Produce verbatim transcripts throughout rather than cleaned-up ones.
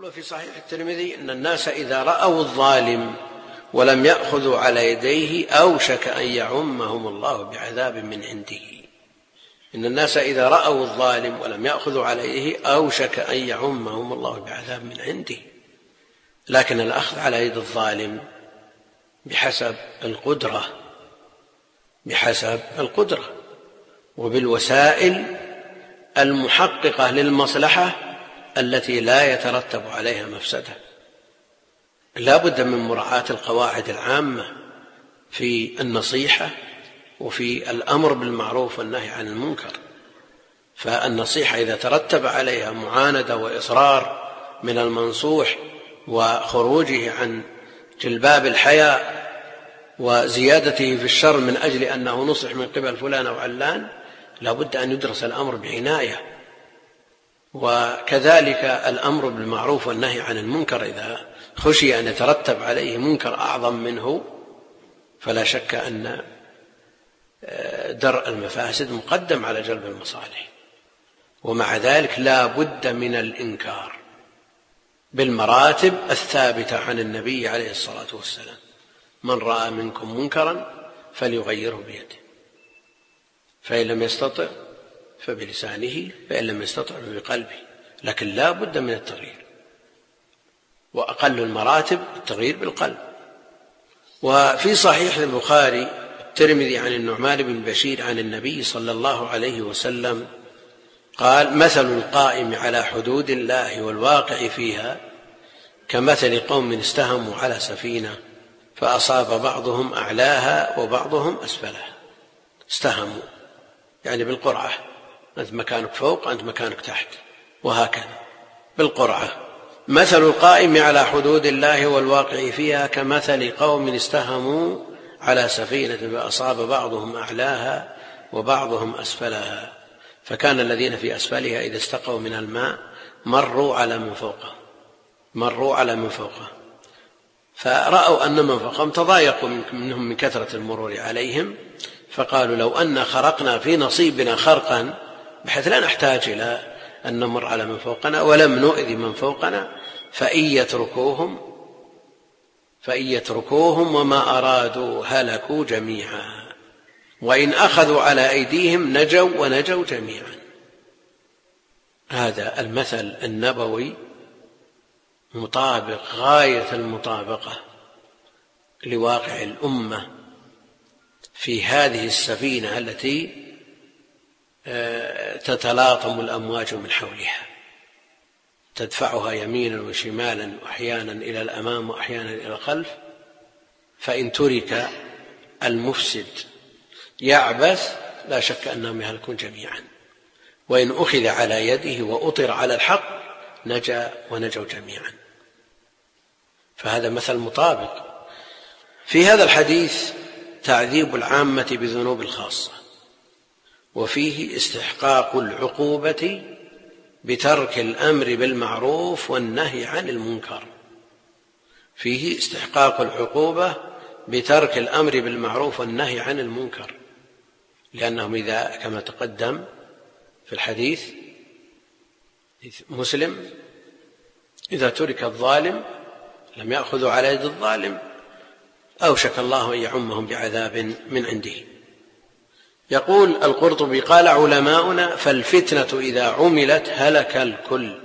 يقول في صحيح الترمذي إن الناس إذا رأوا الظالم ولم يأخذوا على يديه أوشك أن يعمهم الله بعذاب من عنده. إن الناس إذا رأوا الظالم ولم يأخذوا على يديه أوشك أن يعمهم الله بعذاب من عنده. لكن الأخذ على يد الظالم بحسب القدرة بحسب القدرة وبالوسائل المحققة للمصلحة التي لا يترتب عليها مفسدة. لا بد من مراعاة القواعد العامة في النصيحة وفي الأمر بالمعروف والنهي عن المنكر. فالنصيحة إذا ترتب عليها معاندة وإصرار من المنصوح وخروجه عن جلباب الحياء وزيادته في الشر من أجل أنه نصح من قبل فلان أو علان، لا بد أن يدرس الأمر بعناية. وكذلك الأمر بالمعروف والنهي عن المنكر إذا خشي أن يترتب عليه منكر أعظم منه فلا شك أن درء المفاسد مقدم على جلب المصالح. ومع ذلك لا بد من الإنكار بالمراتب الثابتة عن النبي عليه الصلاة والسلام: من رأى منكم منكرا فليغيره بيده، فإن لم يستطع فبلسانه، فإن لم يستطع فبقلبه. لكن لا بد من التغيير، وأقل المراتب التغيير بالقلب. وفي صحيح البخاري الترمذي عن النعمان بن بشير عن النبي صلى الله عليه وسلم قال: مثل القائم على حدود الله والواقع فيها كمثل قوم استهموا على سفينة فأصاب بعضهم أعلاها وبعضهم أسفلها. استهموا يعني بالقرعة، أنت مكانك فوق أنت مكانك تحت، وهكذا بالقرعة. مثل القائم على حدود الله والواقع فيها كمثل قوم استهموا على سفينة فأصاب بعضهم أعلاها وبعضهم أسفلها، فكان الذين في أسفلها إذا استقوا من الماء مروا على من فوقه مروا على من فوقه فرأوا أن من فوقهم تضايقوا منهم من كثرة المرور عليهم، فقالوا: لو أن خرقنا في نصيبنا خرقا بحيث لا نحتاج إلى أن نمر على من فوقنا ولم نؤذي من فوقنا فإن يتركوهم فإن يتركوهم وما أرادوا هلكوا جميعا، وإن أخذوا على أيديهم نجوا ونجوا جميعا. هذا المثل النبوي مطابق غاية المطابقة لواقع الأمة في هذه السفينة التي تتلاطم الأمواج من حولها، تدفعها يمينا وشمالا وأحيانا إلى الأمام وأحيانا إلى الخلف. فإن ترك المفسد يعبث لا شك أنهم يهلكون جميعا، وإن أخذ على يده وأطر على الحق نجا ونجوا جميعا. فهذا مثل مطابق. في هذا الحديث تعذيب العامة بذنوب الخاصة، وفيه استحقاق العقوبة بترك الأمر بالمعروف والنهي عن المنكر. فيه استحقاق العقوبة بترك الأمر بالمعروف والنهي عن المنكر، لأنهم إذا كما تقدم في الحديث مسلم إذا ترك الظالم لم يأخذوا على يد الظالم أوشك الله أن يعمهم بعذاب من عنده. يقول القرطبي: قال علماؤنا: فالفتنة إذا عملت هلك الكل،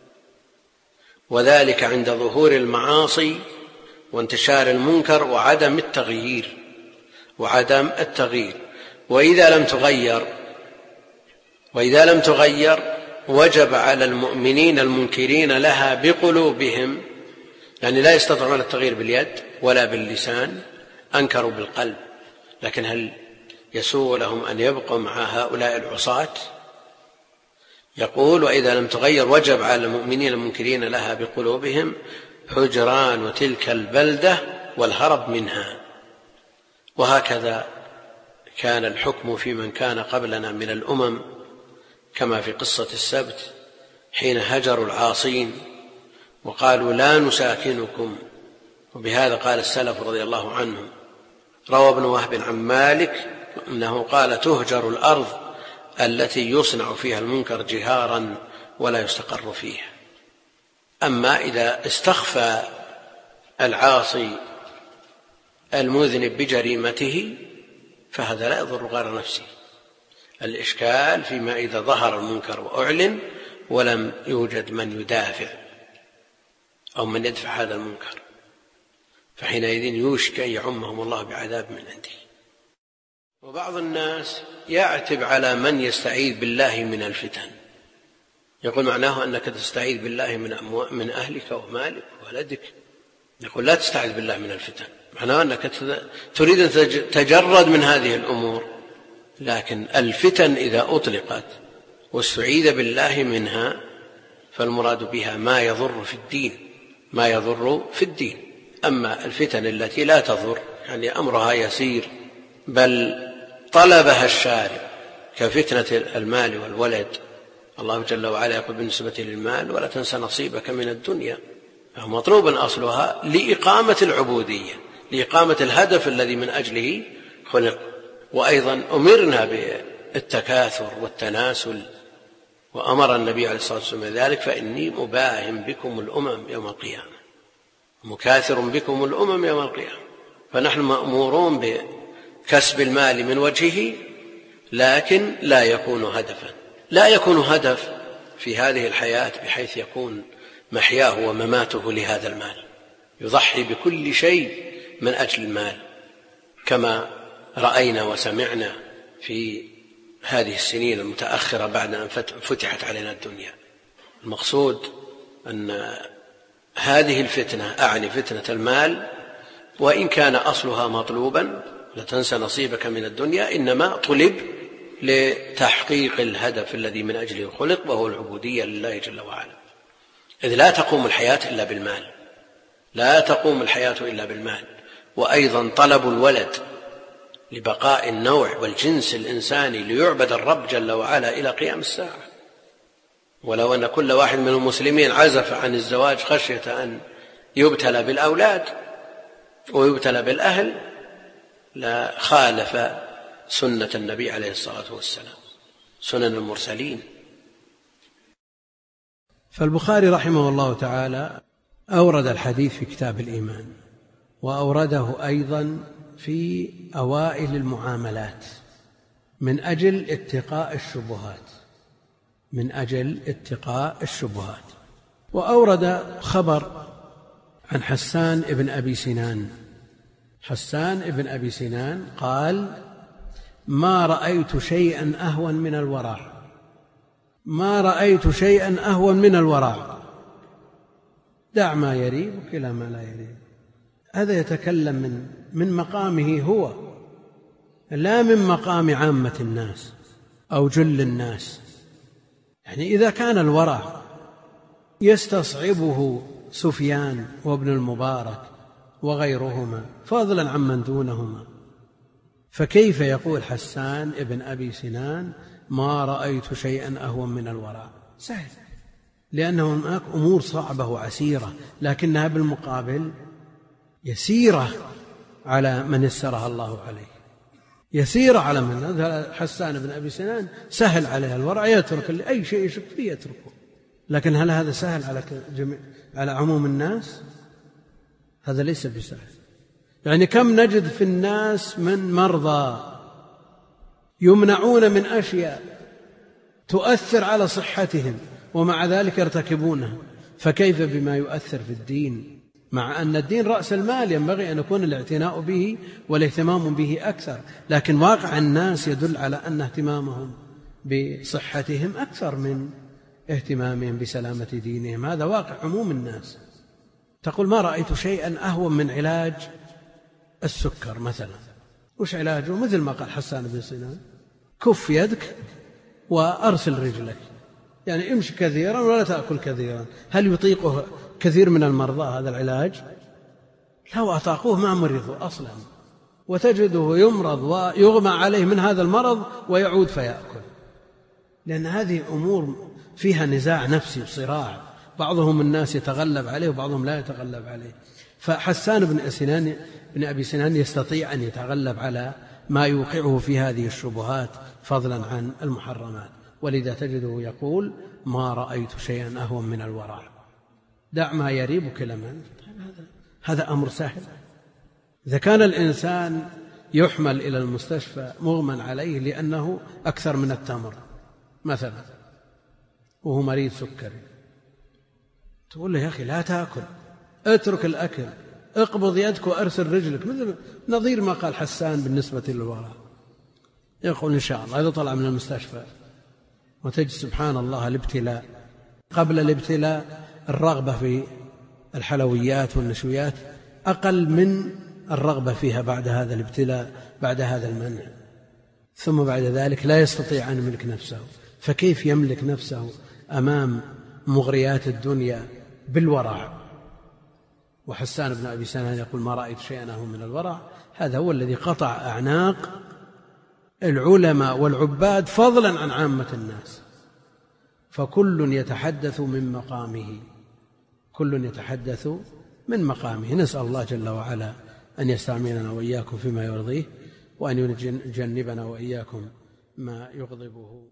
وذلك عند ظهور المعاصي وانتشار المنكر وعدم التغيير وعدم التغيير وإذا لم تغير وإذا لم تغير وجب على المؤمنين المنكرين لها بقلوبهم، يعني لا يستطيعون التغيير باليد ولا باللسان، أنكروا بالقلب. لكن هل يسوء لهم أن يبقوا مع هؤلاء العصاة؟ يقول: وإذا لم تغير وجب على المؤمنين المنكرين لها بقلوبهم هجران تلك البلدة والهرب منها. وهكذا كان الحكم في من كان قبلنا من الأمم، كما في قصة السبت حين هجروا العاصين وقالوا: لا نساكنكم. وبهذا قال السلف رضي الله عنهم. روى ابن وهب عن مالك أنه قال: تهجر الأرض التي يصنع فيها المنكر جهارا ولا يستقر فيها. أما إذا استخفى العاصي المذنب بجريمته فهذا لا يضر غير نفسه. الإشكال فيما إذا ظهر المنكر وأعلن ولم يوجد من يدافع أو من يدفع هذا المنكر، فحينئذ يوشك أن يعمهم الله بعذاب من عنده. وبعض الناس يعتب على من يستعيذ بالله من الفتن، يقول معناه أنك تستعيذ بالله من, من أهلك ومالك وولدك. يقول لا تستعيذ بالله من الفتن، معناه أنك تريد أن تتجرد من هذه الأمور. لكن الفتن إذا أطلقت واستعيذ بالله منها فالمراد بها ما يضر في الدين، ما يضر في الدين. أما الفتن التي لا تضر يعني أمرها يسير بل طلبها الشارع كفتنة المال والولد، الله جل وعلا يقول بالنسبة للمال ولا تنس نصيبك من الدنيا، فهو مطلوب أصلها لإقامة العبودية، لإقامة الهدف الذي من أجله خلق. وأيضا أمرنا بالتكاثر والتناسل، وأمر النبي عليه الصلاة والسلام ذلك، فإني مباهم بكم الأمم يوم القيامة، مكاثر بكم الأمم يوم القيامة. فنحن مأمورون بكسب المال من وجهه، لكن لا يكون هدفا، لا يكون هدف في هذه الحياة بحيث يكون محياه ومماته لهذا المال، يضحي بكل شيء من أجل المال كما رأينا وسمعنا في هذه السنين المتأخرة بعد أن فتحت علينا الدنيا. المقصود أن هذه الفتنة، أعني فتنة المال، وإن كان أصلها مطلوبا لا تنس نصيبك من الدنيا، إنما طلب لتحقيق الهدف الذي من أجله خلق، وهو العبودية لله جل وعلا. إذ لا تقوم الحياة إلا بالمال، لا تقوم الحياة إلا بالمال. وأيضا طلب الولد لبقاء النوع والجنس الإنساني ليعبد الرب جل وعلا إلى قيام الساعة. ولو أن كل واحد من المسلمين عزف عن الزواج خشية أن يبتلى بالأولاد ويبتلى بالأهل لا خالف سنة النبي عليه الصلاة والسلام، سنن المرسلين. فالبخاري رحمه الله تعالى أورد الحديث في كتاب الإيمان، وأورده أيضا في أوائل المعاملات من أجل اتقاء الشبهات، من أجل اتقاء الشبهات. وأورد خبر عن حسان ابن أبي سنان. حسان ابن أبي سنان قال: ما رأيت شيئا أهون من الورع، ما رأيت شيئا أهون من الورع، دع ما يريبك إلى ما لا يريب. هذا يتكلم من من مقامه هو، لا من مقام عامة الناس أو جل الناس. يعني إذا كان الورع يستصعبه سفيان وابن المبارك وغيرهما فضلا عمن دونهما، فكيف يقول حسان ابن أبي سنان ما رأيت شيئا أهون من الورع؟ سهل، لأنه هناك أمور صعبة وعسيرة، لكنها بالمقابل يسيرة على من يسرها الله عليه، يسيرة على من. حسان بن أبي سنان سهل عليه الورع، يترك أي شيء يشك فيه يتركه. لكن هل هذا سهل على جميع على عموم الناس؟ هذا ليس بسهل. يعني كم نجد في الناس من مرضى يمنعون من أشياء تؤثر على صحتهم ومع ذلك يرتكبونها، فكيف بما يؤثر في الدين؟ مع أن الدين رأس المال ينبغي أن يكون الاعتناء به والاهتمام به أكثر، لكن واقع الناس يدل على أن اهتمامهم بصحتهم أكثر من اهتمامهم بسلامة دينهم. هذا واقع عموم الناس. تقول ما رأيت شيئا أهون من علاج السكر مثلا. وش علاجه؟ مثل ما قال حسان بن سنان: كف يدك وأرسل رجلك، يعني امشي كثيرا ولا تأكل كثيرا. هل يطيقه كثير من المرضى هذا العلاج؟ لو أطاقوه ما مرضوا أصلا، وتجده يمرض ويغمى عليه من هذا المرض ويعود فيأكل، لأن هذه أمور فيها نزاع نفسي وصراع، بعضهم الناس يتغلب عليه وبعضهم لا يتغلب عليه. فحسان بن سنان بن أبي سنان يستطيع أن يتغلب على ما يوقعه في هذه الشبهات فضلا عن المحرمات، ولذا تجده يقول: ما رأيت شيئا أهون من الورع. دع ما يريبك إلى من. هذا أمر سهل. إذا كان الإنسان يحمل إلى المستشفى مغمى عليه لأنه أكثر من التمر مثلا وهو مريض سكري، تقول له يا أخي لا تأكل، اترك الأكل، اقبض يدك وأرسل رجلك، مثل نظير ما قال حسان بالنسبة للوراء. يقول إن شاء الله إذا طلع من المستشفى وتجد سبحان الله الابتلاء، قبل الابتلاء الرغبة في الحلويات والنشويات أقل من الرغبة فيها بعد هذا الابتلاء، بعد هذا المنع، ثم بعد ذلك لا يستطيع أن يملك نفسه. فكيف يملك نفسه أمام مغريات الدنيا بالورع؟ وحسان بن أبي سنان يقول ما رأيت شيئا أهون من الورع. هذا هو الذي قطع أعناق العلماء والعباد فضلا عن عامة الناس. فكل يتحدث من مقامه، كل يتحدث من مقامه. نسأل الله جل وعلا أن يستعملنا وإياكم فيما يرضيه، وأن يجنبنا وإياكم ما يغضبه.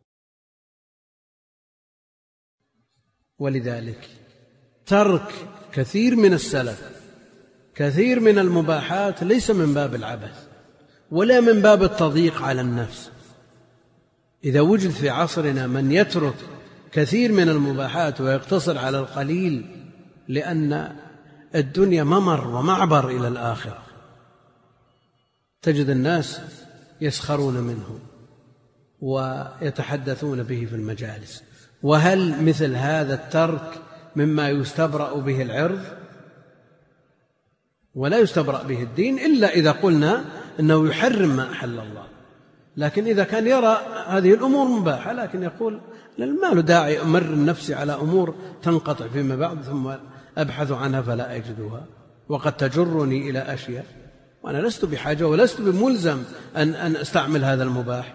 ولذلك ترك كثير من السلف كثير من المباحات ليس من باب العبث ولا من باب التضييق على النفس. إذا وجد في عصرنا من يترك كثير من المباحات ويقتصر على القليل لأن الدنيا ممر ومعبر إلى الآخرة، تجد الناس يسخرون منه ويتحدثون به في المجالس. وهل مثل هذا الترك مما يستبرأ به العرض؟ ولا يستبرأ به الدين إلا إذا قلنا أنه يحرم ما أحل الله. لكن إذا كان يرى هذه الأمور مباحة لكن يقول ما له داعي أمر نفسي على أمور تنقطع فيما بعد ثم أبحث عنها فلا أجدها وقد تجرني إلى أشياء وأنا لست بحاجة ولست بملزم أن, أن أستعمل هذا المباح.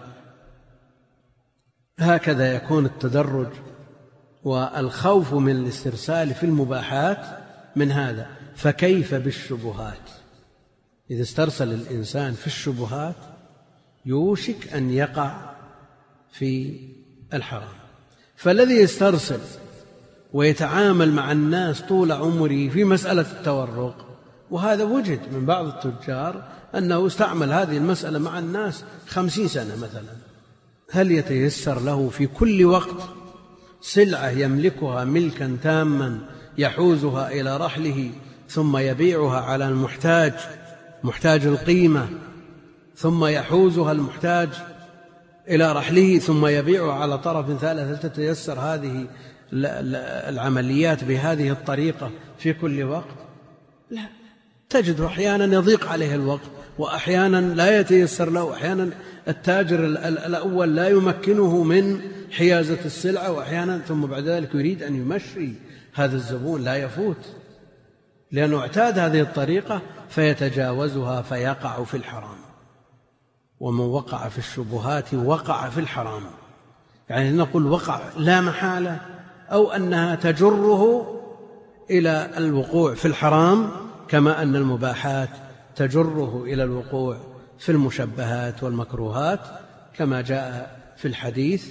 هكذا يكون التدرج والخوف من الاسترسال في المباحات من هذا. فكيف بالشبهات؟ إذا استرسل الإنسان في الشبهات يوشك أن يقع في الحرام. فالذي يسترسل ويتعامل مع الناس طول عمره في مسألة التورق، وهذا وجد من بعض التجار أنه استعمل هذه المسألة مع الناس خمسين سنة مثلا، هل يتيسر له في كل وقت سلعة يملكها ملكا تاما يحوزها إلى رحله ثم يبيعها على المحتاج محتاج القيمة ثم يحوزها المحتاج إلى رحله ثم يبيعها على طرف ثالث؟ هل تتيسر هذه العمليات بهذه الطريقة في كل وقت؟ لا، تجد أحيانا يضيق عليه الوقت وأحيانا لا يتيسر له، أحيانا التاجر الأول لا يمكنه من حيازة السلعة، وأحيانا ثم بعد ذلك يريد أن يمشي هذا الزبون لا يفوت لأنه اعتاد هذه الطريقة فيتجاوزها فيقع في الحرام. ومن وقع في الشبهات وقع في الحرام، يعني نقول وقع لا محالة أو أنها تجره إلى الوقوع في الحرام كما أن المباحات تجره إلى الوقوع في المشبهات والمكروهات كما جاء في الحديث.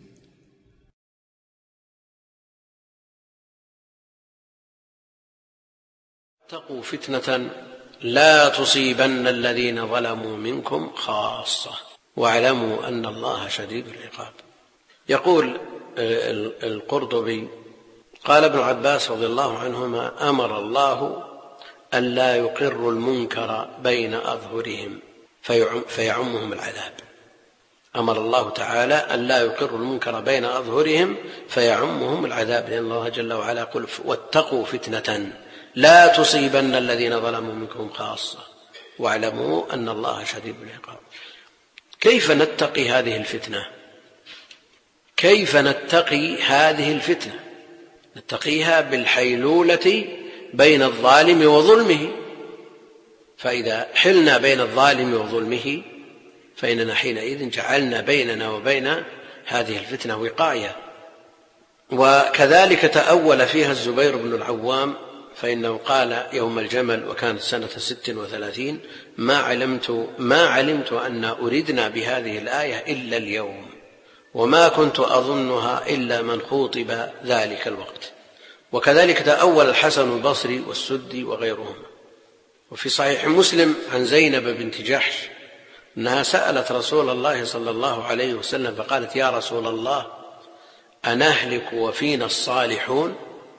اتقوا فتنة لا تصيبن الذين ظلموا منكم خاصة واعلموا أن الله شديد العقاب. يقول القرطبي قال ابن عباس رضي الله عنهما أمر الله أن لا يقر المنكر بين أظهرهم فيعمهم العذاب. أمر الله تعالى أن لا يقر المنكر بين أظهرهم فيعمهم العذاب، لأن الله جل وعلا يقول واتقوا فتنة لا تصيبن الذين ظلموا منكم خاصة واعلموا أن الله شديد العقاب. كيف نتقي هذه الفتنة؟ كيف نتقي هذه الفتنة؟ نتقيها بالحيلولة بين الظالم وظلمه. فإذا حلنا بين الظالم وظلمه فإننا حينئذ جعلنا بيننا وبين هذه الفتنة وقاية. وكذلك تأول فيها الزبير بن العوام، فإنه قال يوم الجمل وكانت سنة ست وثلاثين ما علمت, ما علمت أن أردنا بهذه الآية إلا اليوم وما كنت أظنها إلا من خوطب ذلك الوقت. وكذلك تأول الحسن البصري والسدي وغيرهما. وفي صحيح مسلم عن زينب بنت جحش أنها سألت رسول الله صلى الله عليه وسلم فقالت: يا رسول الله، أنهلك وفينا الصالحون؟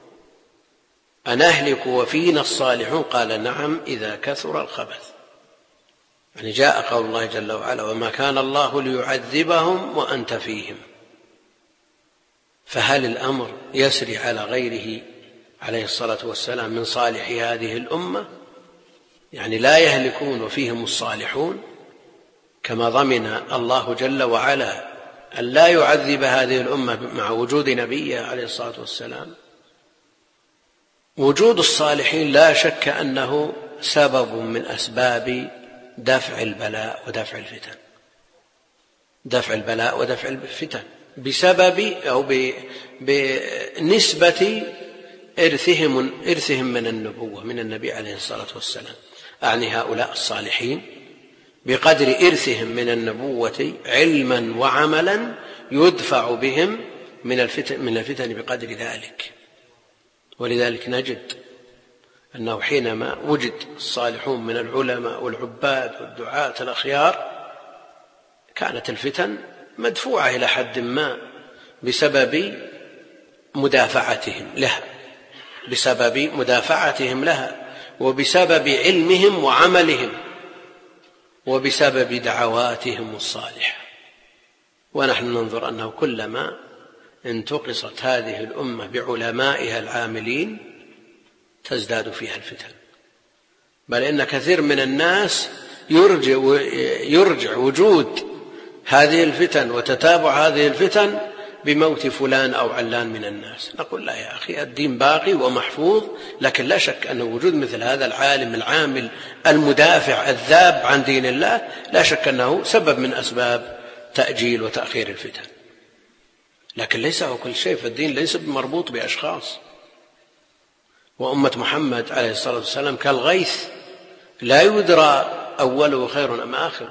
أنهلك وفينا الصالحون؟ قال: نعم، إذا كثر الخبث. يعني جاء قول الله جل وعلا: وما كان الله ليعذبهم وأنت فيهم. فهل الأمر يسري على غيره عليه الصلاة والسلام من صالح هذه الأمة؟ يعني لا يهلكون وفيهم الصالحون، كما ضمن الله جل وعلا أن لا يعذب هذه الأمة مع وجود نبيه عليه الصلاة والسلام. وجود الصالحين لا شك أنه سبب من أسباب دفع البلاء ودفع الفتن، دفع البلاء ودفع الفتن بسبب أو بنسبة إرثهم إرثهم من النبوة من النبي عليه الصلاة والسلام، أعني هؤلاء الصالحين بقدر إرثهم من النبوة علما وعملا يدفع بهم من الفتن, من الفتن بقدر ذلك. ولذلك نجد أنه حينما وجد الصالحون من العلماء والعباد والدعاة الأخيار كانت الفتن مدفوعة إلى حد ما بسبب مدافعتهم لها بسبب مدافعتهم لها وبسبب علمهم وعملهم وبسبب دعواتهم الصالحة. ونحن ننظر أنه كلما انتقصت هذه الأمة بعلمائها العاملين تزداد فيها الفتن، بل إن كثير من الناس يرجع, يرجع وجود هذه الفتن وتتابع هذه الفتن بموت فلان أو علان من الناس. نقول: لا يا أخي، الدين باقي ومحفوظ، لكن لا شك أن وجود مثل هذا العالم العامل المدافع الذاب عن دين الله لا شك أنه سبب من أسباب تأجيل وتأخير الفتن. لكن ليس هو كل شيء، فالدين ليس مربوط بأشخاص. وأمة محمد عليه الصلاة والسلام كالغيث لا يدرى أوله خير أم آخر.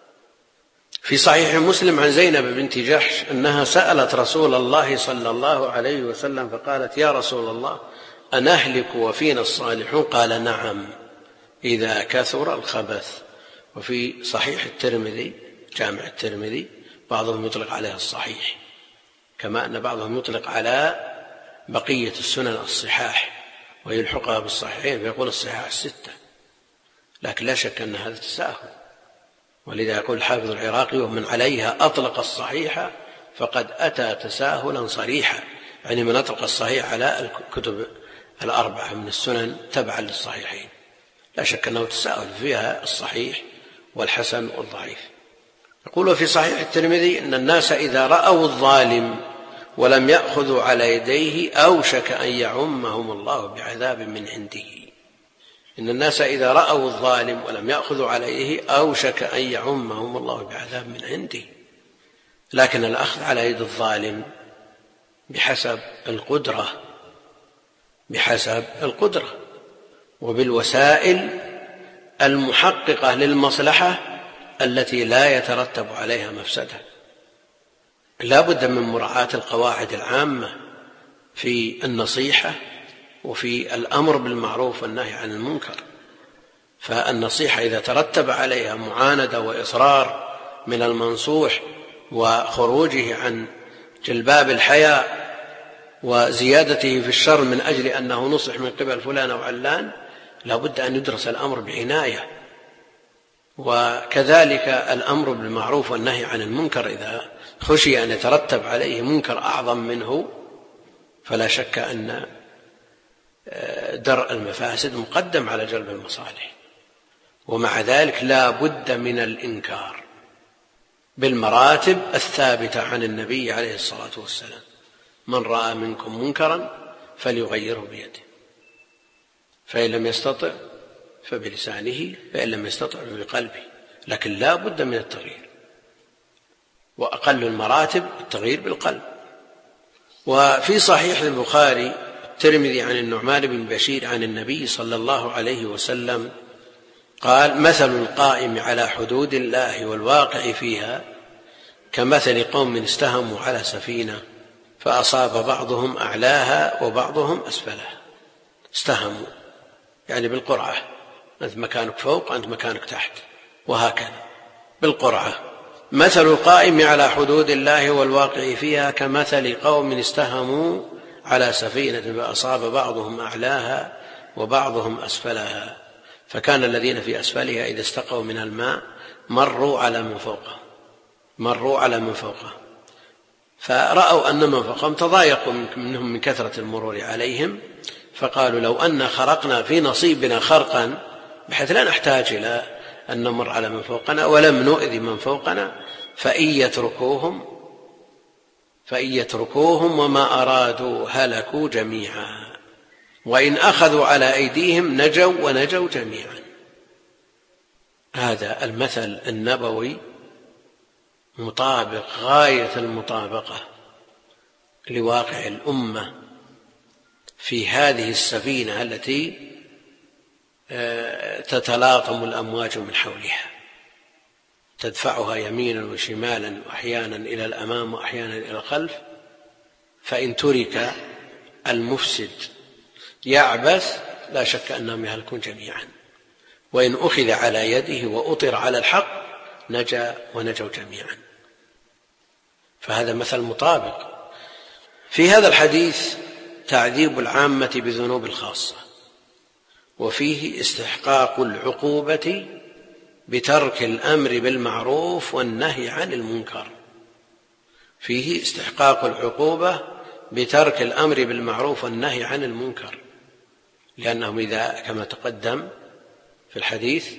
في صحيح مسلم عن زينب بنت جحش أنها سألت رسول الله صلى الله عليه وسلم فقالت: يا رسول الله، أنهلك وفينا الصالحون؟ قال: نعم، إذا كثر الخبث. وفي صحيح الترمذي جامع الترمذي بعضهم يطلق عليها الصحيح، كما أن بعضهم يطلق على بقية السنن الصحاح ويلحقها بالصحيحين فيقول الصحاح الستة، لكن لا شك أن هذا تساهل. ولذا يقول الحافظ العراقي: ومن عليها أطلق الصحيح فقد أتى تساهلا صريحا، يعني من أطلق الصحيح على الكتب الأربعة من السنن تبعا للصحيحين. لا شك أنه تساهل فيها الصحيح والحسن والضعيف. يقول في صحيح الترمذي أن الناس إذا رأوا الظالم ولم يأخذوا على يديه أوشك أن يعمهم الله بعذاب من عنده. إن الناس إذا رأوا الظالم ولم يأخذوا عليه أوشك أن يعمهم الله بعذاب من عنده. لكن الأخذ على يد الظالم بحسب القدرة بحسب القدرة وبالوسائل المحققة للمصلحة التي لا يترتب عليها مفسدة. لا بد من مراعاة القواعد العامة في النصيحة وفي الأمر بالمعروف والنهي عن المنكر. فالنصيحة إذا ترتب عليها معاندة وإصرار من المنصوح وخروجه عن جلباب الحياء وزيادته في الشر من أجل أنه نصح من قبل فلان أو علان، لا بد أن يدرس الأمر بعناية. وكذلك الأمر بالمعروف والنهي عن المنكر إذا خشي أن يترتب عليه منكر أعظم منه فلا شك أن درء المفاسد مقدم على جلب المصالح. ومع ذلك لا بد من الإنكار بالمراتب الثابتة عن النبي عليه الصلاة والسلام: من رأى منكم منكرا فليغيره بيده، فإن لم يستطع فبلسانه، فإن لم يستطع فبقلبه. لكن لا بد من التغيير، وأقل المراتب التغيير بالقلب. وفي صحيح البخاري الترمذي عن النعمان بن بشير عن النبي صلى الله عليه وسلم قال: مثل القائم على حدود الله والواقع فيها كمثل قوم استهموا على سفينة فأصاب بعضهم أعلاها وبعضهم أسفلها، استهموا يعني بالقرعة، أنت مكانك فوق أنت مكانك تحت، وهكذا بالقرعة. مثل القائم على حدود الله والواقع فيها كمثل قوم استهموا على سفينة فأصاب بعضهم أعلاها وبعضهم أسفلها، فكان الذين في أسفلها إذا استقوا من الماء مروا على من فوقه مروا على من فوقه فرأوا أن من فوقهم تضايقوا منهم من كثرة المرور عليهم، فقالوا لو أن خرقنا في نصيبنا خرقا بحيث لا نحتاج إلى أن نمر على من فوقنا ولم نؤذي من فوقنا فإن يتركوهم فإن يتركوهم وما أرادوا هلكوا جميعا، وإن أخذوا على أيديهم نجوا ونجوا جميعا. هذا المثل النبوي مطابق غاية المطابقة لواقع الأمة في هذه السفينة التي تتلاطم الأمواج من حولها، تدفعها يمينا وشمالا وأحيانا إلى الأمام وأحيانا إلى الخلف، فإن ترك المفسد يعبث لا شك أنهم يهلكون جميعا، وإن أخذ على يده وأطر على الحق نجا ونجوا جميعا. فهذا مثل مطابق. في هذا الحديث تعذيب العامة بذنوب الخاصة، وفيه استحقاق العقوبة بترك الأمر بالمعروف والنهي عن المنكر. فيه استحقاق العقوبة بترك الأمر بالمعروف والنهي عن المنكر، لأنهم إذا كما تقدم في الحديث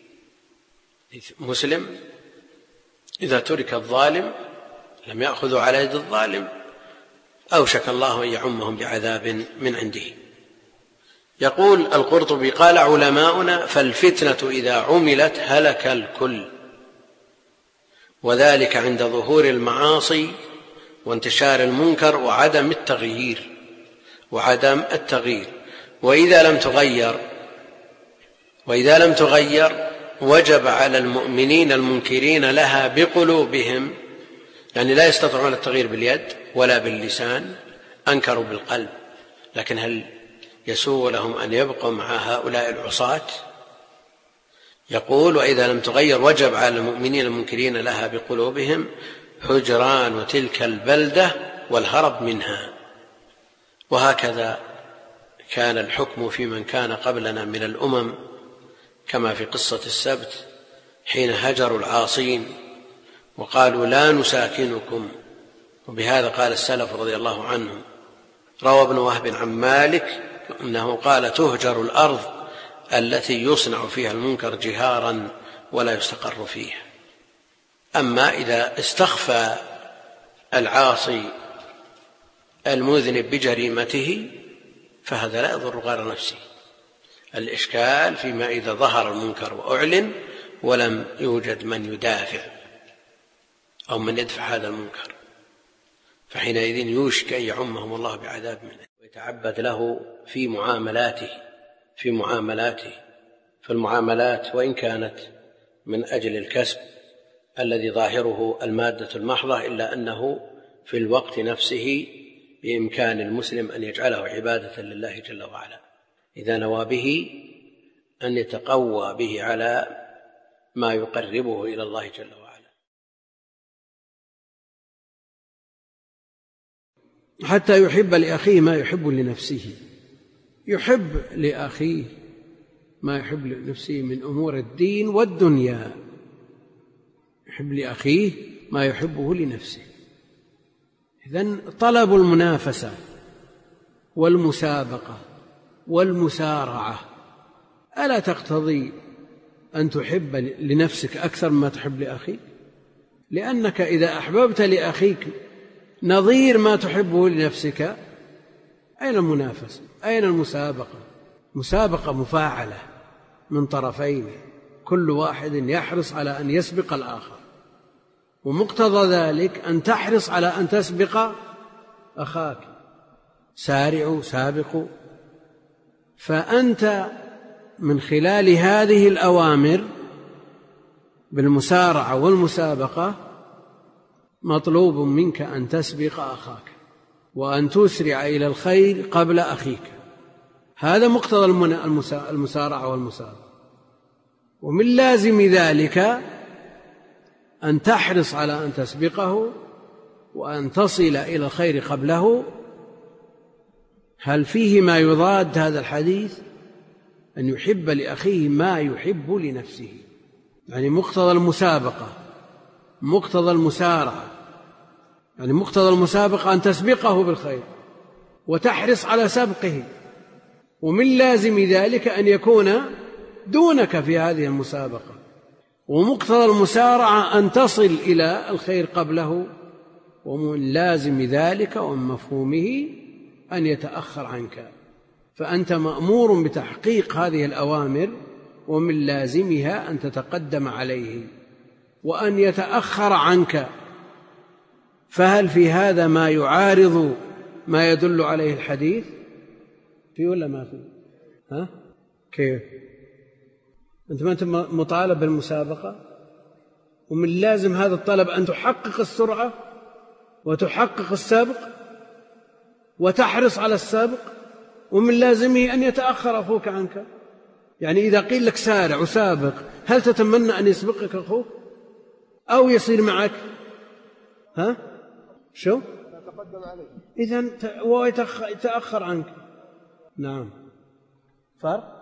مسلم إذا ترك الظالم لم يأخذوا على يد الظالم أوشك الله أن يعمهم بعذاب من عنده. يقول القرطبي قال علماؤنا فالفتنة إذا عملت هلك الكل، وذلك عند ظهور المعاصي وانتشار المنكر وعدم التغيير وعدم التغيير وإذا لم تغير وإذا لم تغير وجب على المؤمنين المنكرين لها بقلوبهم، يعني لا يستطيعون التغيير باليد ولا باللسان، أنكروا بالقلب، لكن هل يسوغ لهم أن يبقوا مع هؤلاء العصاة؟ يقول وإذا لم تغير وجب على المؤمنين المنكرين لها بقلوبهم هجران تلك البلدة والهرب منها. وهكذا كان الحكم في من كان قبلنا من الأمم، كما في قصة السبت حين هجروا العاصين وقالوا لا نساكنكم، وبهذا قال السلف رضي الله عنهم. روى ابن وهب عن مالك أنه قال تهجر الأرض التي يصنع فيها المنكر جهارا ولا يستقر فيها. أما إذا استخفى العاصي المذنب بجريمته فهذا لا يضر غير نفسه. الإشكال فيما إذا ظهر المنكر وأعلن ولم يوجد من يدافع أو من يدفع هذا المنكر، فحينئذ يوشك أن يعمهم الله بعذاب منه ويتعبد له في معاملاته في معاملاته فالمعاملات وإن كانت من أجل الكسب الذي ظاهره المادة المحضة، إلا أنه في الوقت نفسه بإمكان المسلم أن يجعله عبادة لله جل وعلا إذا نوى به أن يتقوى به على ما يقربه إلى الله جل وعلا. حتى يحب لأخيه ما يحب لنفسه، يحب لأخيه ما يحب لنفسه من أمور الدين والدنيا، يحب لأخيه ما يحبه لنفسه. إذن طلب المنافسة والمسابقة والمسارعة ألا تقتضي أن تحب لنفسك أكثر مما تحب لأخيك؟ لأنك إذا أحببت لأخيك نظير ما تحبه لنفسك أين المنافسة؟ أين المسابقة؟ مسابقة مفاعلة من طرفين، كل واحد يحرص على أن يسبق الآخر، ومقتضى ذلك أن تحرص على أن تسبق أخاك. سارعوا سابقوا. فأنت من خلال هذه الأوامر بالمسارعة والمسابقة مطلوب منك أن تسبق أخاك، وأن تسرع إلى الخير قبل أخيك. هذا مقتضى المسارعة والمسابقة. ومن لازم ذلك أن تحرص على أن تسبقه وأن تصل إلى الخير قبله. هل فيه ما يضاد هذا الحديث؟ أن يحب لأخيه ما يحب لنفسه، يعني مقتضى المسابقة، مقتضى المسارعة، يعني مقتضى المسابقة أن تسبقه بالخير وتحرص على سبقه. ومن لازم ذلك أن يكون دونك في هذه المسابقة. ومقتضى المسارعة أن تصل إلى الخير قبله. ومن لازم ذلك ومن مفهومه أن يتأخر عنك. فأنت مأمور بتحقيق هذه الأوامر، ومن لازمها أن تتقدم عليه وأن يتأخر عنك. فهل في هذا ما يعارض ما يدل عليه الحديث؟ في ولا ما في؟ ها؟ كيف؟ أنت ما أنت مطالب بالمسابقة، ومن لازم هذا الطلب أن تحقق السرعة وتحقق السابق وتحرص على السابق، ومن لازمه أن يتأخر أخوك عنك. يعني إذا قيل لك سارع وسابق، هل تتمنى أن يسبقك أخوك أو يصير معك؟ ها؟ شو؟ إذن هو يتأخر عنك. نعم. فرق؟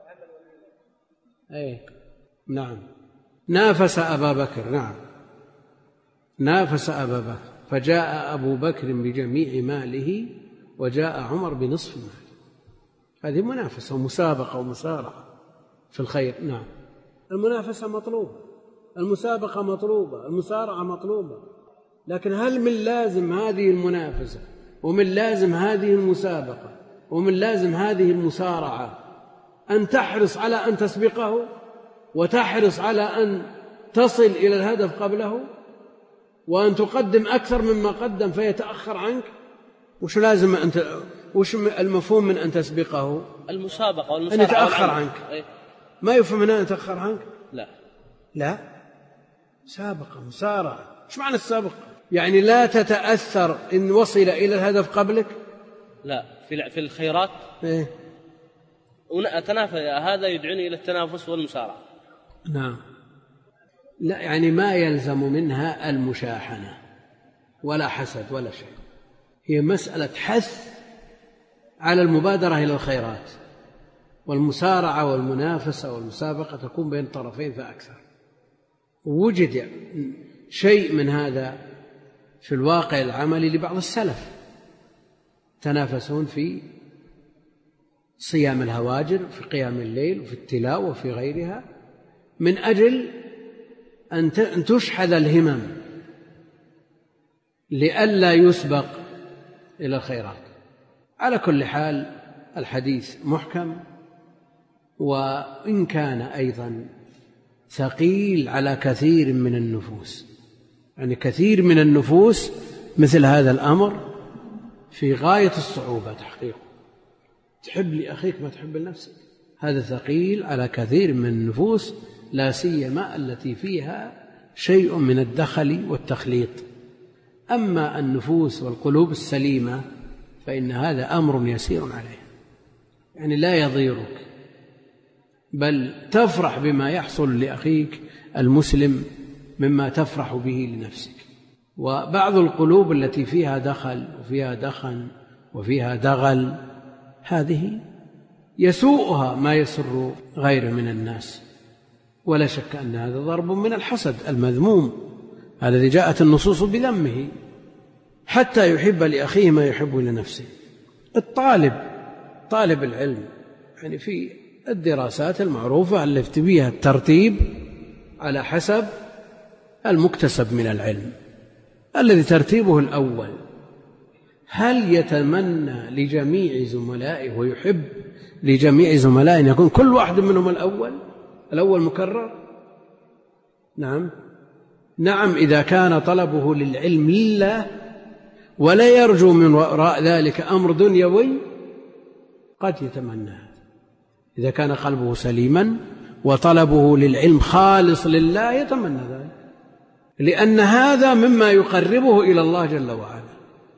أي نعم. نافس أبا بكر، نعم نافس أبا بكر، فجاء أبو بكر بجميع ماله وجاء عمر بنصف ماله. هذه منافسة ومسابقة ومسارعة في الخير. نعم. المنافسة مطلوبة، المسابقة مطلوبة، المسارعة مطلوبة. لكن هل من لازم هذه المنافسة ومن لازم هذه المسابقة ومن لازم هذه المسارعة أن تحرص على أن تسبقه وتحرص على أن تصل إلى الهدف قبله وأن تقدم أكثر مما قدم فيتأخر عنك؟ وش لازم أنت، وش المفهوم من أن تسبقه؟ المسابقة والمسارعة أن يتأخر عنك. أي. ما يفهم أن يتأخر عنك؟ لا لا، سابقة مسارعة. إيش معنى السابقة؟ يعني لا تتأثر إن وصل إلى الهدف قبلك؟ لا، في في الخيرات إيه؟ أتنافس، هذا يدعوني إلى التنافس والمسارعة. نعم. لا، يعني ما يلزم منها المشاحنة ولا حسد ولا شيء. هي مسألة حث على المبادرة إلى الخيرات، والمسارعة والمنافسة والمسابقة تكون بين طرفين فأكثر. وجد شيء من هذا في الواقع العملي لبعض السلف، تنافسون في صيام الهواجر، في قيام الليل، وفي التلاوة وفي غيرها، من أجل أن تشحذ الهمم لئلا يسبق إلى الخيرات. على كل حال الحديث محكم، وإن كان أيضا ثقيل على كثير من النفوس. يعني كثير من النفوس مثل هذا الأمر في غاية الصعوبة تحقيقه. تحب لأخيك ما تحب لنفسك، هذا ثقيل على كثير من النفوس، لا سيما التي فيها شيء من الدخل والتخليط. أما النفوس والقلوب السليمة فإن هذا أمر يسير عليه، يعني لا يضيرك، بل تفرح بما يحصل لأخيك المسلم مما تفرح به لنفسك. وبعض القلوب التي فيها دخل وفيها دخن وفيها دغل، هذه يسوءها ما يسر غيره من الناس، ولا شك أن هذا ضرب من الحسد المذموم الذي جاءت النصوص بذمه، حتى يحب لأخيه ما يحب لنفسه. الطالب طالب العلم يعني في الدراسات المعروفة التي فيها الترتيب على حسب المكتسب من العلم، الذي ترتيبه الأول، هل يتمنى لجميع زملائه ويحب لجميع زملائه أن يكون كل واحد منهم الأول الأول مكرر؟ نعم نعم إذا كان طلبه للعلم لله ولا يرجو من وراء ذلك أمر دنيوي قد يتمنى هذا. إذا كان قلبه سليما وطلبه للعلم خالص لله يتمنى ذلك، لأن هذا مما يقربه إلى الله جل وعلا.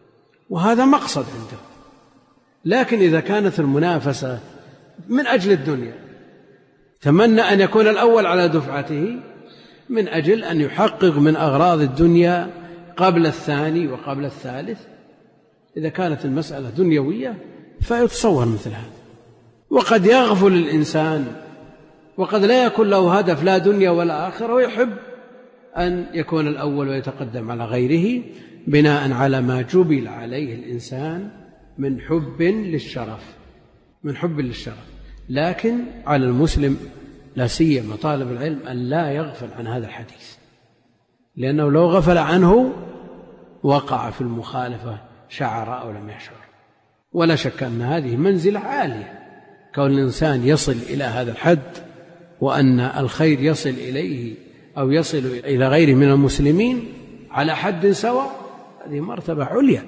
وهذا مقصد عنده. لكن إذا كانت المنافسة من أجل الدنيا، تمنى أن يكون الأول على دفعته من أجل أن يحقق من أغراض الدنيا قبل الثاني وقبل الثالث، إذا كانت المسألة دنيوية فيتصور مثل هذا. وقد يغفل الإنسان وقد لا يكون له هدف لا دنيا ولا آخرة، ويحب أن يكون الأول ويتقدم على غيره بناء على ما جبل عليه الإنسان من حب للشرف من حب للشرف. لكن على المسلم لا سيما طالب العلم أن لا يغفل عن هذا الحديث، لأنه لو غفل عنه وقع في المخالفة شعر أو لم يشعر. ولا شك أن هذه منزلة عالية، كون الإنسان يصل إلى هذا الحد وأن الخير يصل إليه أو يصل إلى غيره من المسلمين على حد سواء، هذه مرتبة عليا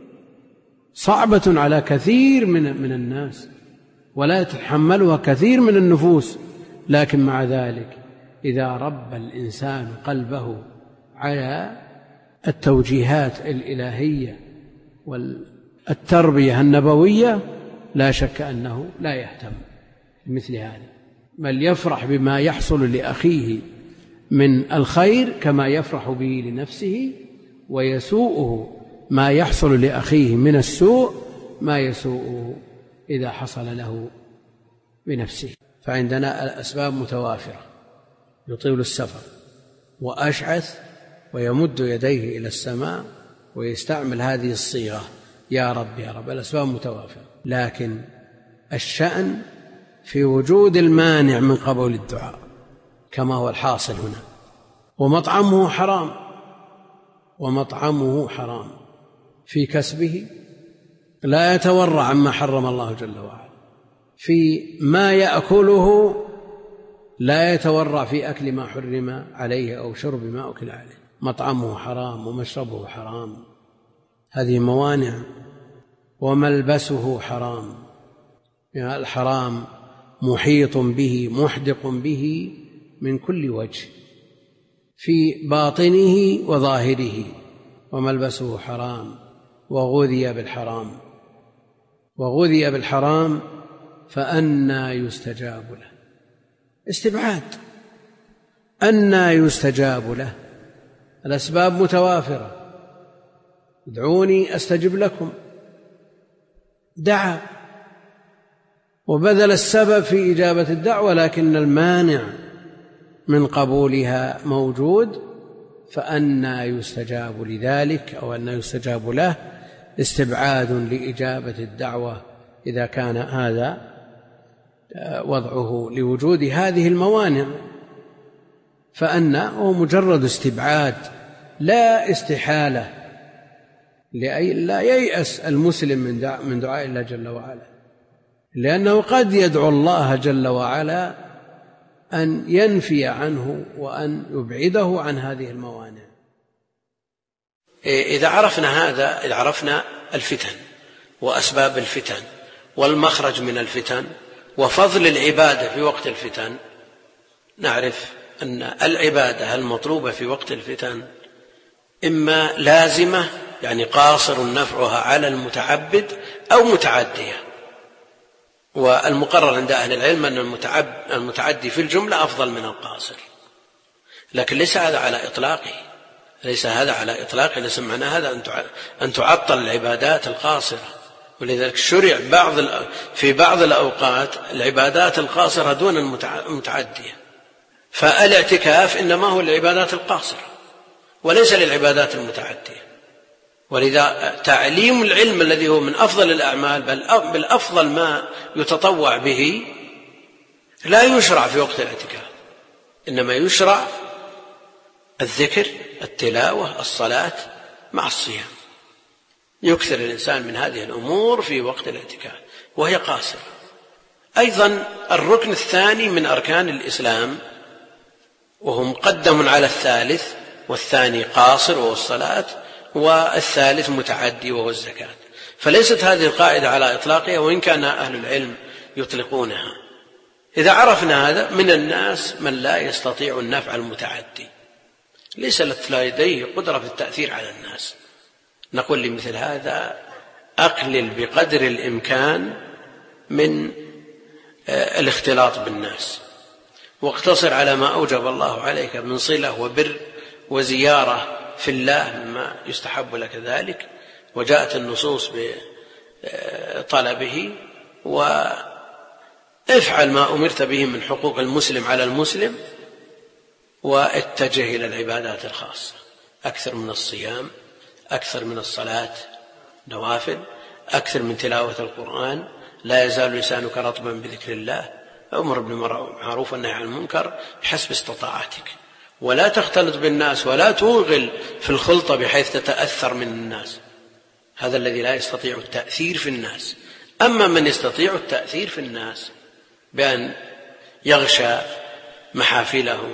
صعبة على كثير من من الناس ولا يتحملها كثير من النفوس. لكن مع ذلك إذا رب الإنسان قلبه على التوجيهات الإلهية والتربية النبوية لا شك أنه لا يهتم بمثل هذا، بل يفرح بما يحصل لأخيه من الخير كما يفرح به لنفسه، ويسوءه ما يحصل لأخيه من السوء ما يسوءه إذا حصل له بنفسه. فعندنا الأسباب متوافرة، يطيل السفر وأشعث ويمد يديه إلى السماء ويستعمل هذه الصيغة يا رب يا رب، الأسباب متوافرة. لكن الشأن في وجود المانع من قبول الدعاء كما هو الحاصل هنا. ومطعمه حرام ومطعمه حرام في كسبه، لا يتورع عما حرم الله جل وعلا. في ما يأكله لا يتورع في أكل ما حرم عليه أو شرب ما أكل عليه. مطعمه حرام ومشربه حرام، هذه موانع. وملبسه حرام، يعني الحرام محيط به محدق به من كل وجه في باطنه وظاهره. وملبسه حرام وغذي بالحرام وغذي بالحرام فأنى يستجاب له. استبعاد أنى يستجاب له. الأسباب متوافرة، ادعوني أستجب لكم، دعا وبذل السبب في إجابة الدعوة، لكن المانع من قبولها موجود، فأنى يستجاب لذلك أو أنى يستجاب له استبعاد لإجابة الدعوة إذا كان هذا وضعه لوجود هذه الموانع. فأنى هو مجرد استبعاد لا استحالة، لا ييأس المسلم من دعاء الله جل وعلا، لأنه قد يدعو الله جل وعلا أن ينفي عنه وأن يبعده عن هذه الموانع. إذا عرفنا هذا، إذا عرفنا الفتن وأسباب الفتن والمخرج من الفتن وفضل العبادة في وقت الفتن، نعرف أن العبادة المطلوبة في وقت الفتن إما لازمة يعني قاصر نفعها على المتعبد أو متعدية. والمقرر عند أهل العلم أن المتعدي في الجملة أفضل من القاصر، لكن ليس هذا على إطلاقه، ليس هذا على إطلاقه. ليس معنى هذا أن تعطل العبادات القاصرة، ولذلك شرع بعض في بعض الأوقات العبادات القاصرة دون المتعدية. فالاعتكاف إنما هو للعبادات القاصرة وليس للعبادات المتعدية. ولذا تعليم العلم الذي هو من أفضل الأعمال بل بالأفضل ما يتطوع به لا يشرع في وقت الاعتكاف، إنما يشرع الذكر، التلاوة، الصلاة مع الصيام. يكثر الإنسان من هذه الأمور في وقت الاعتكاف وهي قاصرة. أيضا الركن الثاني من أركان الإسلام وهو مقدم على الثالث، والثاني قاصر وهو الصلاة، والثالث متعدي وهو الزكاة. فليست هذه القاعدة على إطلاقها وإن كان أهل العلم يطلقونها. إذا عرفنا هذا، من الناس من لا يستطيع النفع المتعدي، ليس لديه قدرة في التأثير على الناس، نقول لمثل هذا أقلل بقدر الإمكان من الاختلاط بالناس، واقتصر على ما أوجب الله عليك من صلة وبر وزيارة في الله مما يستحب لك ذلك، وجاءت النصوص بطلبه، وافعل ما أمرت به من حقوق المسلم على المسلم، واتجه إلى العبادات الخاصة، أكثر من الصيام، أكثر من الصلاة نوافل، أكثر من تلاوة القرآن، لا يزال لسانك رطبا بذكر الله، أمر بالمعروف والنهي عن المنكر بحسب استطاعتك، ولا تختلط بالناس ولا توغل في الخلطة بحيث تتأثر من الناس، هذا الذي لا يستطيع التأثير في الناس. أما من يستطيع التأثير في الناس بأن يغشى محافلهم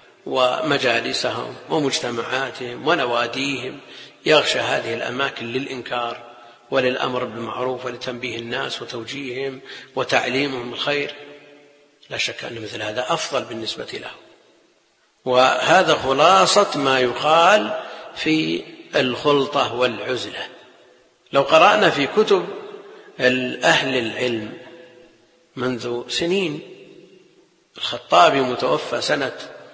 ومجالسهم ومجتمعاتهم ونواديهم، يغشى هذه الأماكن للإنكار وللأمر بالمعروف ولتنبيه الناس وتوجيههم وتعليمهم الخير، لا شك أن مثل هذا أفضل بالنسبة له. وهذا خلاصة ما يقال في الخلطة والعزلة. لو قرأنا في كتب أهل العلم منذ سنين، الخطابي متوفى سنة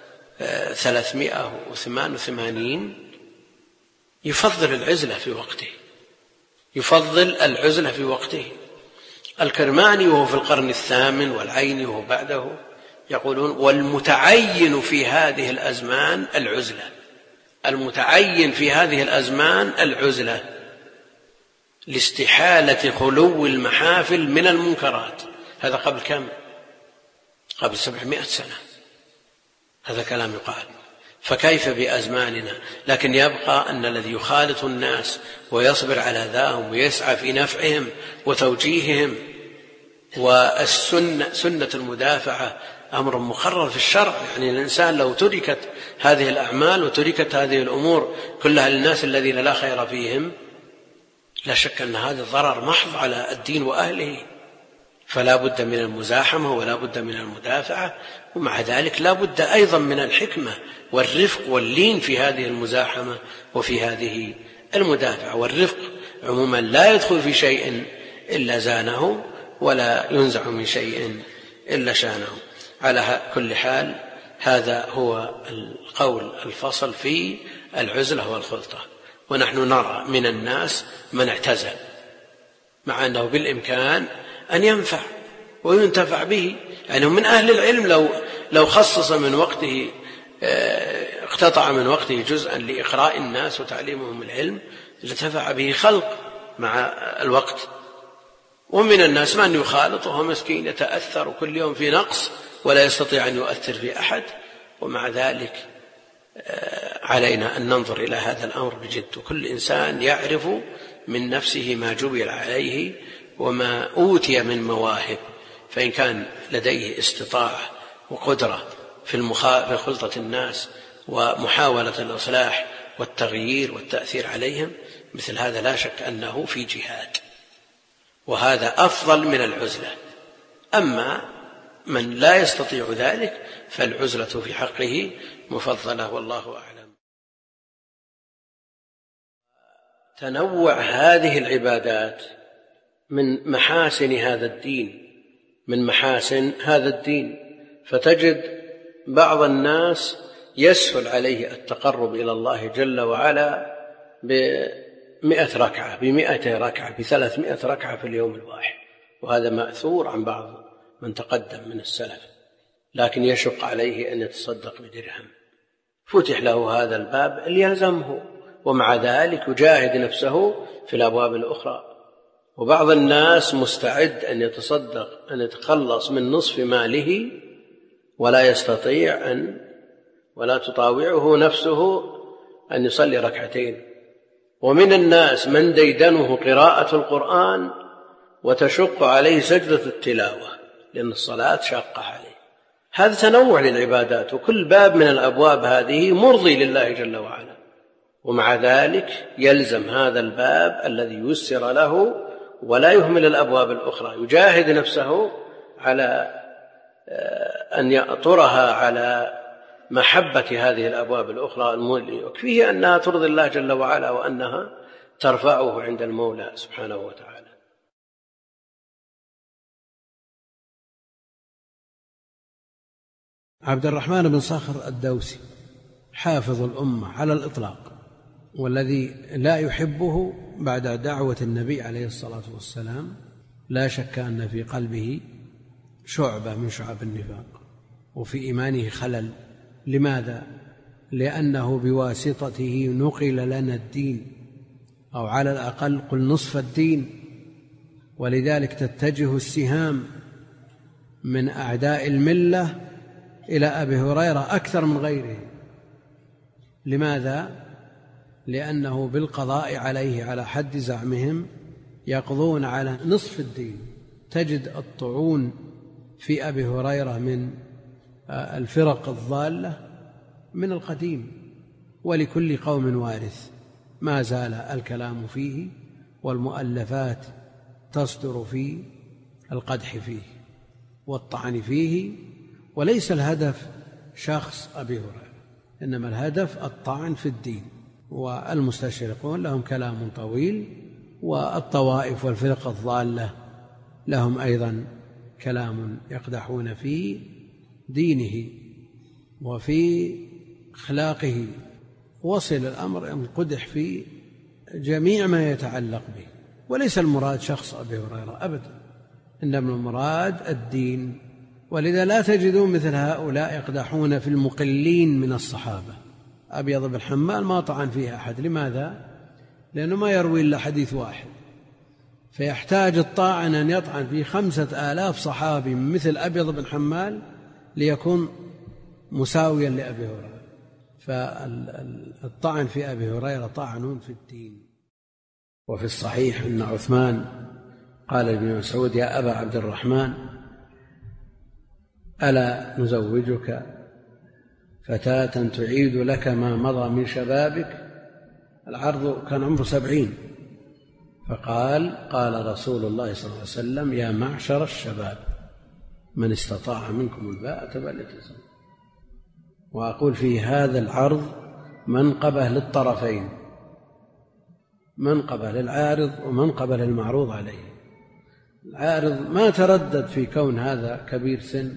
ثلاثمائة وثمان وثمانين، يفضل العزلة في وقته، يفضل العزلة في وقته. الكرماني وهو في القرن الثامن، والعيني وهو بعده، يقولون والمتعين في هذه الأزمان العزلة، المتعين في هذه الأزمان العزلة لاستحالة خلو المحافل من المنكرات. هذا قبل كم؟ قبل سبعمائة سنة هذا كلام يقال، فكيف بأزماننا؟ لكن يبقى أن الذي يخالط الناس ويصبر على ذاهم ويسعى في نفعهم وتوجيههم، والسنة سنة المدافعة أمر مقرر في الشرع. يعني الإنسان لو تركت هذه الأعمال وتركت هذه الأمور كلها للناس الذين لا خير فيهم، لا شك أن هذا ضرر محض على الدين وأهله، فلا بد من المزاحمة ولا بد من المدافعة، ومع ذلك لا بد أيضا من الحكمة والرفق واللين في هذه المزاحمة وفي هذه المدافعة. والرفق عموما لا يدخل في شيء إلا زانه، ولا ينزع من شيء إلا شانه. على كل حال هذا هو القول الفصل في العزلة والخلطة. ونحن نرى من الناس من اعتزل، مع أنه بالإمكان أن ينفع وينتفع به. يعني من أهل العلم لو لو خصص من وقته، اقتطع من وقته جزءا لإقراء الناس وتعليمهم العلم، لتنفع به خلق مع الوقت. ومن الناس من يخالط وهو مسكين يتأثر كل يوم في نقص ولا يستطيع أن يؤثر في أحد، ومع ذلك علينا أن ننظر إلى هذا الأمر بجد. وكل إنسان يعرف من نفسه ما جبل عليه وما أوتي من مواهب، فإن كان لديه استطاعة وقدرة في خلطة الناس ومحاولة الإصلاح والتغيير والتأثير عليهم، مثل هذا لا شك أنه في جهاد، وهذا أفضل من العزلة. أما من لا يستطيع ذلك فالعزلة في حقه مفضلة، والله أعلم. تنوع هذه العبادات من محاسن هذا الدين، من محاسن هذا الدين، فتجد بعض الناس يسهل عليه التقرب إلى الله جل وعلا بمئة ركعة، بمئة ركعة، بثلاثمائة ركعة في اليوم الواحد، وهذا مأثور عن بعض من تقدم من السلف، لكن يشق عليه أن يتصدق بدرهم، فتح له هذا الباب ليلزمه، ومع ذلك يجاهد نفسه في الأبواب الأخرى. وبعض الناس مستعد أن يتصدق، أن يتخلص من نصف ماله ولا يستطيع أن ولا تطاوعه نفسه أن يصلي ركعتين. ومن الناس من ديدنه قراءة القرآن وتشق عليه سجدة التلاوة، لأن الصلاة شاقة عليه. هذا تنوع للعبادات، وكل باب من الأبواب هذه مرضي لله جل وعلا، ومع ذلك يلزم هذا الباب الذي يسر له ولا يهمل الأبواب الأخرى، يجاهد نفسه على أن يأطرها على محبة هذه الأبواب الأخرى المولية، وكفيه أنها ترضي الله جل وعلا وأنها ترفعه عند المولى سبحانه وتعالى. عبد الرحمن بن صخر الدوسي حافظ الأمة على الإطلاق، والذي لا يحبه بعد دعوة النبي عليه الصلاة والسلام لا شك أن في قلبه شعبة من شعب النفاق وفي إيمانه خلل. لماذا؟ لأنه بواسطته نقل لنا الدين، أو على الأقل قل نصف الدين، ولذلك تتجه السهام من أعداء الملة إلى أبي هريرة أكثر من غيره. لماذا؟ لأنه بالقضاء عليه على حد زعمهم يقضون على نصف الدين. تجد الطعون في أبي هريرة من الفرق الضالة من القديم، ولكل قوم وارث، ما زال الكلام فيه والمؤلفات تصدر في القدح فيه والطعن فيه، وليس الهدف شخص أبي هريرة، إنما الهدف الطعن في الدين. والمستشرقون لهم كلام طويل، والطوائف والفرق الضالة لهم أيضا كلام يقدحون في دينه وفي أخلاقه. وصل الأمر أن قدح في جميع ما يتعلق به، وليس المراد شخص أبي هريرة أبدا، إنما المراد الدين. ولذا لا تجدون مثل هؤلاء يقدحون في المقلين من الصحابة. أبيض بن حمال ما طعن فيه أحد. لماذا؟ لأنه ما يروي إلا حديث واحد، فيحتاج الطاعن أن يطعن في خمسة آلاف صحابي مثل أبيض بن حمال ليكون مساويا لأبي هريرة. فالطعن في أبي هريرة طعن في الدين. وفي الصحيح أن عثمان قال لابن مسعود: يا أبا عبد الرحمن، ألا نزوجك فتاة تعيد لك ما مضى من شبابك؟ العرض كان عمره سبعين. فقال: قال رسول الله صلى الله عليه وسلم: يا معشر الشباب من استطاع منكم الباءة فليتزوج. وأقول في هذا العرض منقبة للطرفين، منقبة للعارض ومنقبة للمعروض عليه. العارض ما تردد في كون هذا كبير سن،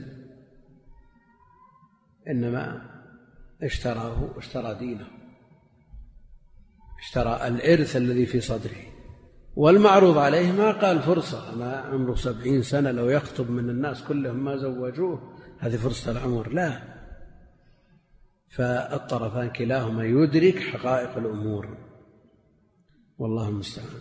إنما اشتراه اشترى دينه، اشترى الإرث الذي في صدره. والمعروض عليه ما قال فرصة، أنا عمره سبعين سنة لو يخطب من الناس كلهم ما زوجوه هذه فرصة العمر، لا. فالطرفان كلاهما يدرك حقائق الأمور، والله المستعان.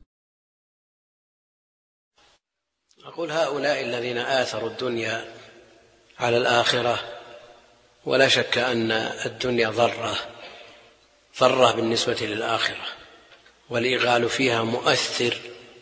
أقول هؤلاء الذين آثروا الدنيا على الآخرة، ولا شك أن الدنيا ضرة ضرة بالنسبة للآخرة، والإغال فيها مؤثر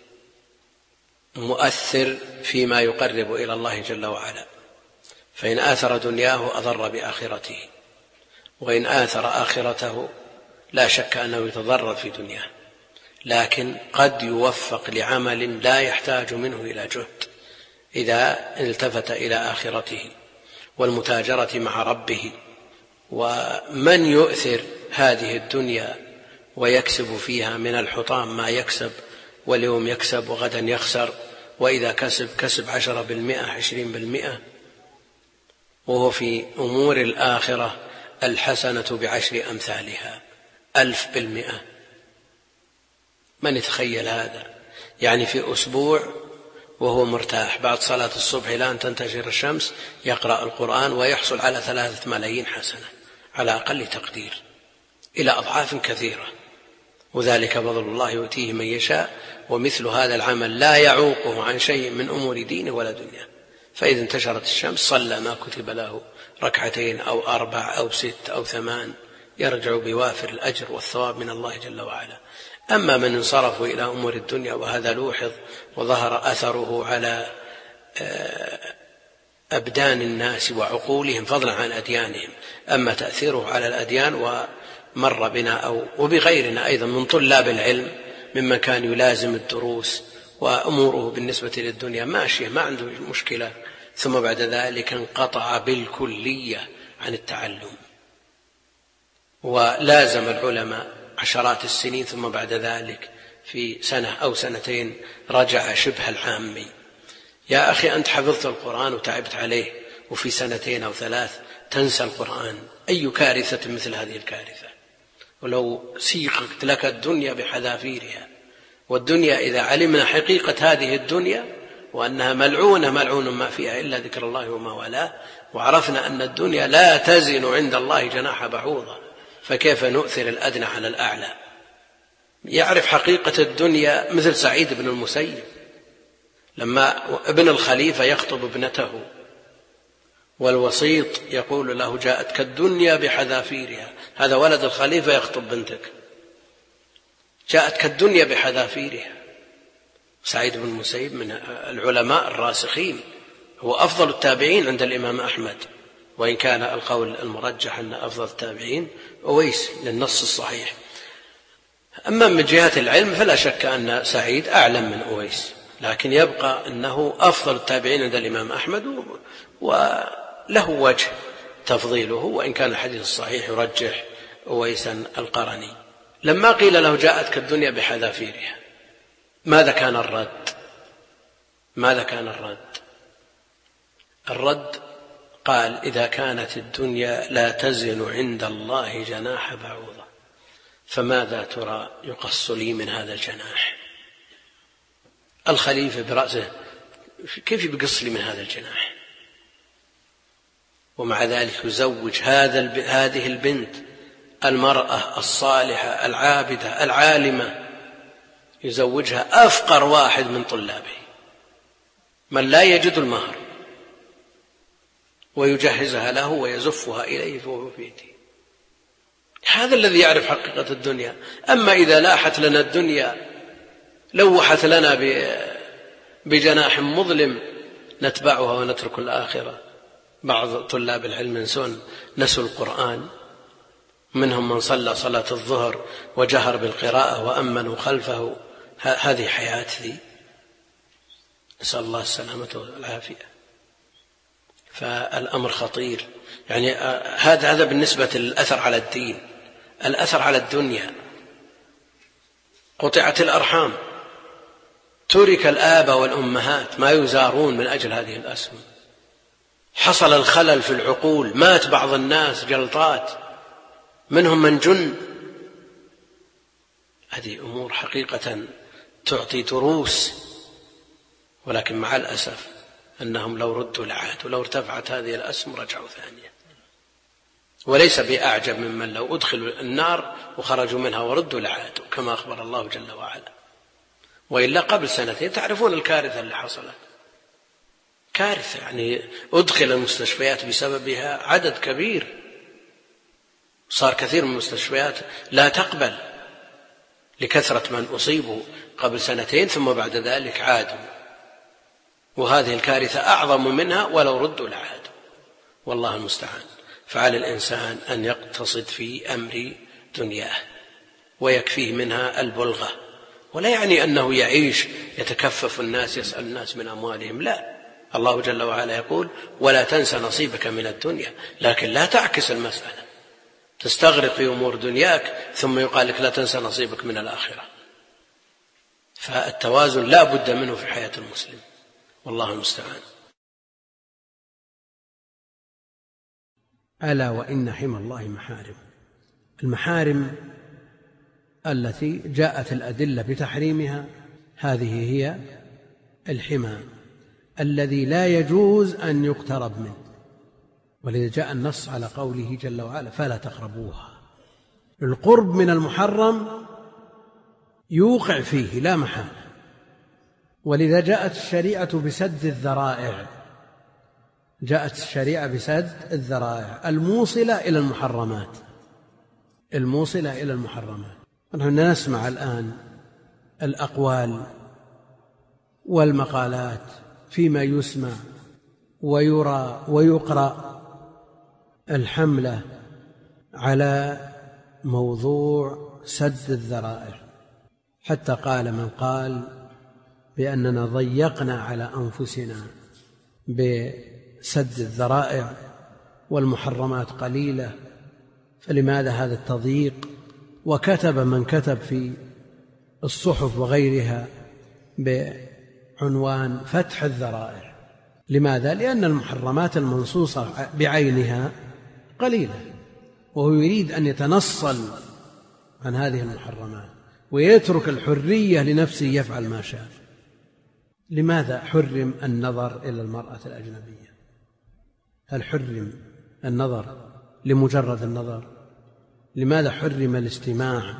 مؤثر فيما يقرب إلى الله جل وعلا. فإن آثر دنياه أضر بآخرته، وإن آثر آخرته لا شك أنه يتضرر في دنياه، لكن قد يوفق لعمل لا يحتاج منه إلى جهد إذا التفت إلى آخرته والمتاجرة مع ربه. ومن يؤثر هذه الدنيا ويكسب فيها من الحطام ما يكسب، واليوم يكسب وغدا يخسر، وإذا كسب كسب عشرة بالمئة عشرين بالمئة، وهو في أمور الآخرة الحسنة بعشر أمثالها ألف بالمئة. من يتخيل هذا؟ يعني في أسبوع وهو مرتاح بعد صلاة الصبح إلى أن تنتشر الشمس يقرأ القرآن ويحصل على ثلاثة ملايين حسنة على أقل تقدير، إلى أضعاف كثيرة، وذلك فضل الله يؤتيه من يشاء. ومثل هذا العمل لا يعوقه عن شيء من أمور دينه ولا دنيا. فإذا انتشرت الشمس صلى ما كتب له ركعتين أو أربع أو ست أو ثمان، يرجع بوافر الأجر والثواب من الله جل وعلا. أما من انصرفوا إلى أمور الدنيا، وهذا لوحظ وظهر أثره على أبدان الناس وعقولهم فضلا عن أديانهم، أما تأثيره على الأديان ومر بنا أو وبغيرنا أيضا من طلاب العلم ممن كان يلازم الدروس وأموره بالنسبة للدنيا ماشية ما عنده مشكلة، ثم بعد ذلك انقطع بالكلية عن التعلم، ولازم العلماء عشرات السنين ثم بعد ذلك في سنة أو سنتين رجع شبه العامي. يا أخي أنت حفظت القرآن وتعبت عليه وفي سنتين أو ثلاث تنسى القرآن، أي كارثة مثل هذه الكارثة؟ ولو سيقت لك الدنيا بحذافيرها، والدنيا إذا علمنا حقيقة هذه الدنيا وأنها ملعونة ملعون ما فيها إلا ذكر الله وما والاه، وعرفنا أن الدنيا لا تزن عند الله جناح بعوضة، فكيف نؤثر الأدنى على الأعلى؟ يعرف حقيقة الدنيا مثل سعيد بن المسيب لما ابن الخليفة يخطب ابنته والوسيط يقول له جاءتك الدنيا بحذافيرها، هذا ولد الخليفة يخطب بنتك، جاءتك الدنيا بحذافيرها. سعيد بن المسيب من العلماء الراسخين، هو أفضل التابعين عند الإمام أحمد، وإن كان القول المرجح أن أفضل التابعين أويس للنص الصحيح. أما من جهة العلم فلا شك أن سعيد أعلم من أويس، لكن يبقى أنه أفضل التابعين عند الإمام أحمد، وله وجه تفضيله، وإن كان الحديث الصحيح يرجح أويسا القرني. لما قيل له جاءتك الدنيا بحذافيرها ماذا كان الرد؟ ماذا كان الرد؟ الرد قال إذا كانت الدنيا لا تزن عند الله جناح بعوضة فماذا ترى يقص لي من هذا الجناح؟ الخليفة برأسه كيف يقص لي من هذا الجناح؟ ومع ذلك يزوج هذا هذه البنت المرأة الصالحة العابدة العالمة، يزوجها أفقر واحد من طلابه من لا يجد المهر، ويجهزها له ويزفها إليه وهو في يده. هذا الذي يعرف حقيقة الدنيا. أما إذا لاحت لنا الدنيا لوحت لنا بجناح مظلم نتبعها ونترك الآخرة. بعض طلاب العلم ينسون نسوا القرآن، منهم من صلى صلاة الظهر وجهر بالقراءة وأمنوا خلفه. هذه حياة ذي، نسأل الله السلامة والعافية. فالأمر خطير. يعني هذا هذا بالنسبة للأثر على الدين. الأثر على الدنيا، قطعت الأرحام، ترك الآباء والأمهات ما يزارون من أجل هذه الأسهم، حصل الخلل في العقول، مات بعض الناس جلطات، منهم من جن. هذه أمور حقيقة تعطي دروس، ولكن مع الأسف أنهم لو ردوا لعادوا، لو ارتفعت هذه الأسهم رجعوا ثانية. وليس بأعجب ممن لو أدخلوا النار وخرجوا منها وردوا لعادوا، كما أخبر الله جل وعلا. وإلا قبل سنتين تعرفون الكارثة اللي حصلت، كارثة يعني أدخل المستشفيات بسببها عدد كبير، صار كثير من المستشفيات لا تقبل لكثرة من أصيبوا قبل سنتين ثم بعد ذلك عادوا. وهذه الكارثة أعظم منها ولو ردوا لعادوا، والله المستعان. فعلى الإنسان أن يقتصد في أمر دنياه ويكفيه منها البلغة، ولا يعني أنه يعيش يتكفف الناس يسأل الناس من أموالهم، لا. الله جل وعلا يقول ولا تنس نصيبك من الدنيا، لكن لا تعكس المسألة تستغرق في أمور دنياك ثم يقال لك لا تنس نصيبك من الآخرة. فالتوازن لا بد منه في حياة المسلم، والله المستعان. ألا وإن حمى الله محارم. المحارم التي جاءت الأدلة بتحريمها هذه هي الحمى الذي لا يجوز أن يقترب منه، ولذا جاء النص على قوله جل وعلا فلا تقربوها. القرب من المحرم يوقع فيه لا محالة، ولذا جاءت الشريعة بسد الذرائع، جاءت الشريعة بسد الذرائع الموصلة إلى المحرمات، الموصلة إلى المحرمات. نحن نسمع الآن الأقوال والمقالات فيما يسمع ويرى ويقرأ الحملة على موضوع سد الذرائع، حتى قال من قال بأننا ضيقنا على أنفسنا بسد الذرائع والمحرمات قليلة، فلماذا هذا التضييق وكتب من كتب في الصحف وغيرها بعنوان فتح الذرائع. لماذا؟ لأن المحرمات المنصوصة بعينها قليلة، وهو يريد أن يتنصل عن هذه المحرمات ويترك الحرية لنفسه يفعل ما شاء. لماذا حرم النظر إلى المرأة الأجنبية؟ هل حرم النظر لمجرد النظر؟ لماذا حرم الاستماع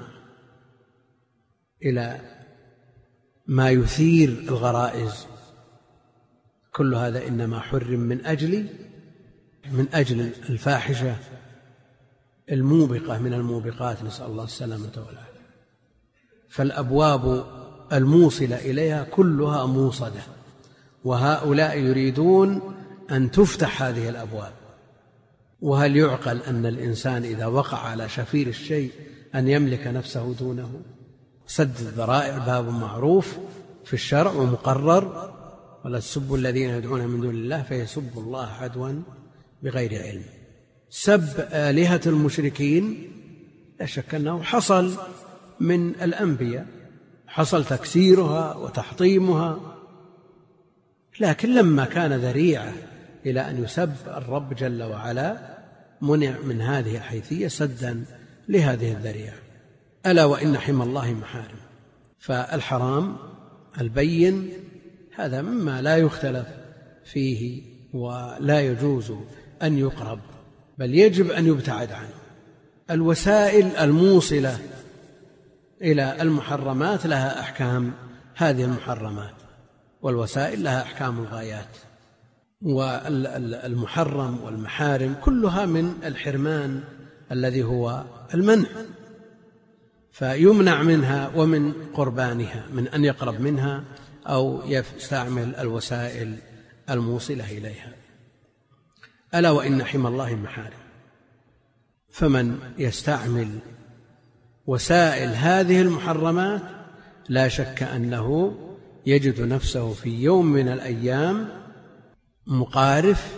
إلى ما يثير الغرائز؟ كل هذا إنما حرم من أجل من أجل الفاحشة الموبقة من الموبقات، نسأل الله السلامة والعافية. فالأبواب الموصلة إليها كلها موصدة، وهؤلاء يريدون أن تفتح هذه الأبواب. وهل يعقل أن الإنسان إذا وقع على شفير الشيء أن يملك نفسه دونه؟ سد الذرائع باب معروف في الشرع ومقرر، ولا تسبوا الذين يدعون من دون الله فيسبوا الله عدوا بغير علم. سب آلهة المشركين لا شك أنه حصل من الأنبياء، حصل تكسيرها وتحطيمها، لكن لما كان ذريعة إلى أن يسب الرب جل وعلا منع من هذه الحيثية سدا لهذه الذريعة. ألا وإن حمى الله محارم. فالحرام البين هذا مما لا يختلف فيه ولا يجوز أن يقرب، بل يجب أن يبتعد عنه. الوسائل الموصلة إلى المحرمات لها أحكام هذه المحرمات، والوسائل لها أحكام الغايات. والمحرم والمحارم كلها من الحرمان الذي هو المنع، فيمنع منها ومن قربانها من أن يقرب منها أو يستعمل الوسائل الموصلة إليها. ألا وإن حمى الله محارم. فمن يستعمل وسائل هذه المحرمات لا شك أنه يجد نفسه في يوم من الأيام مقارف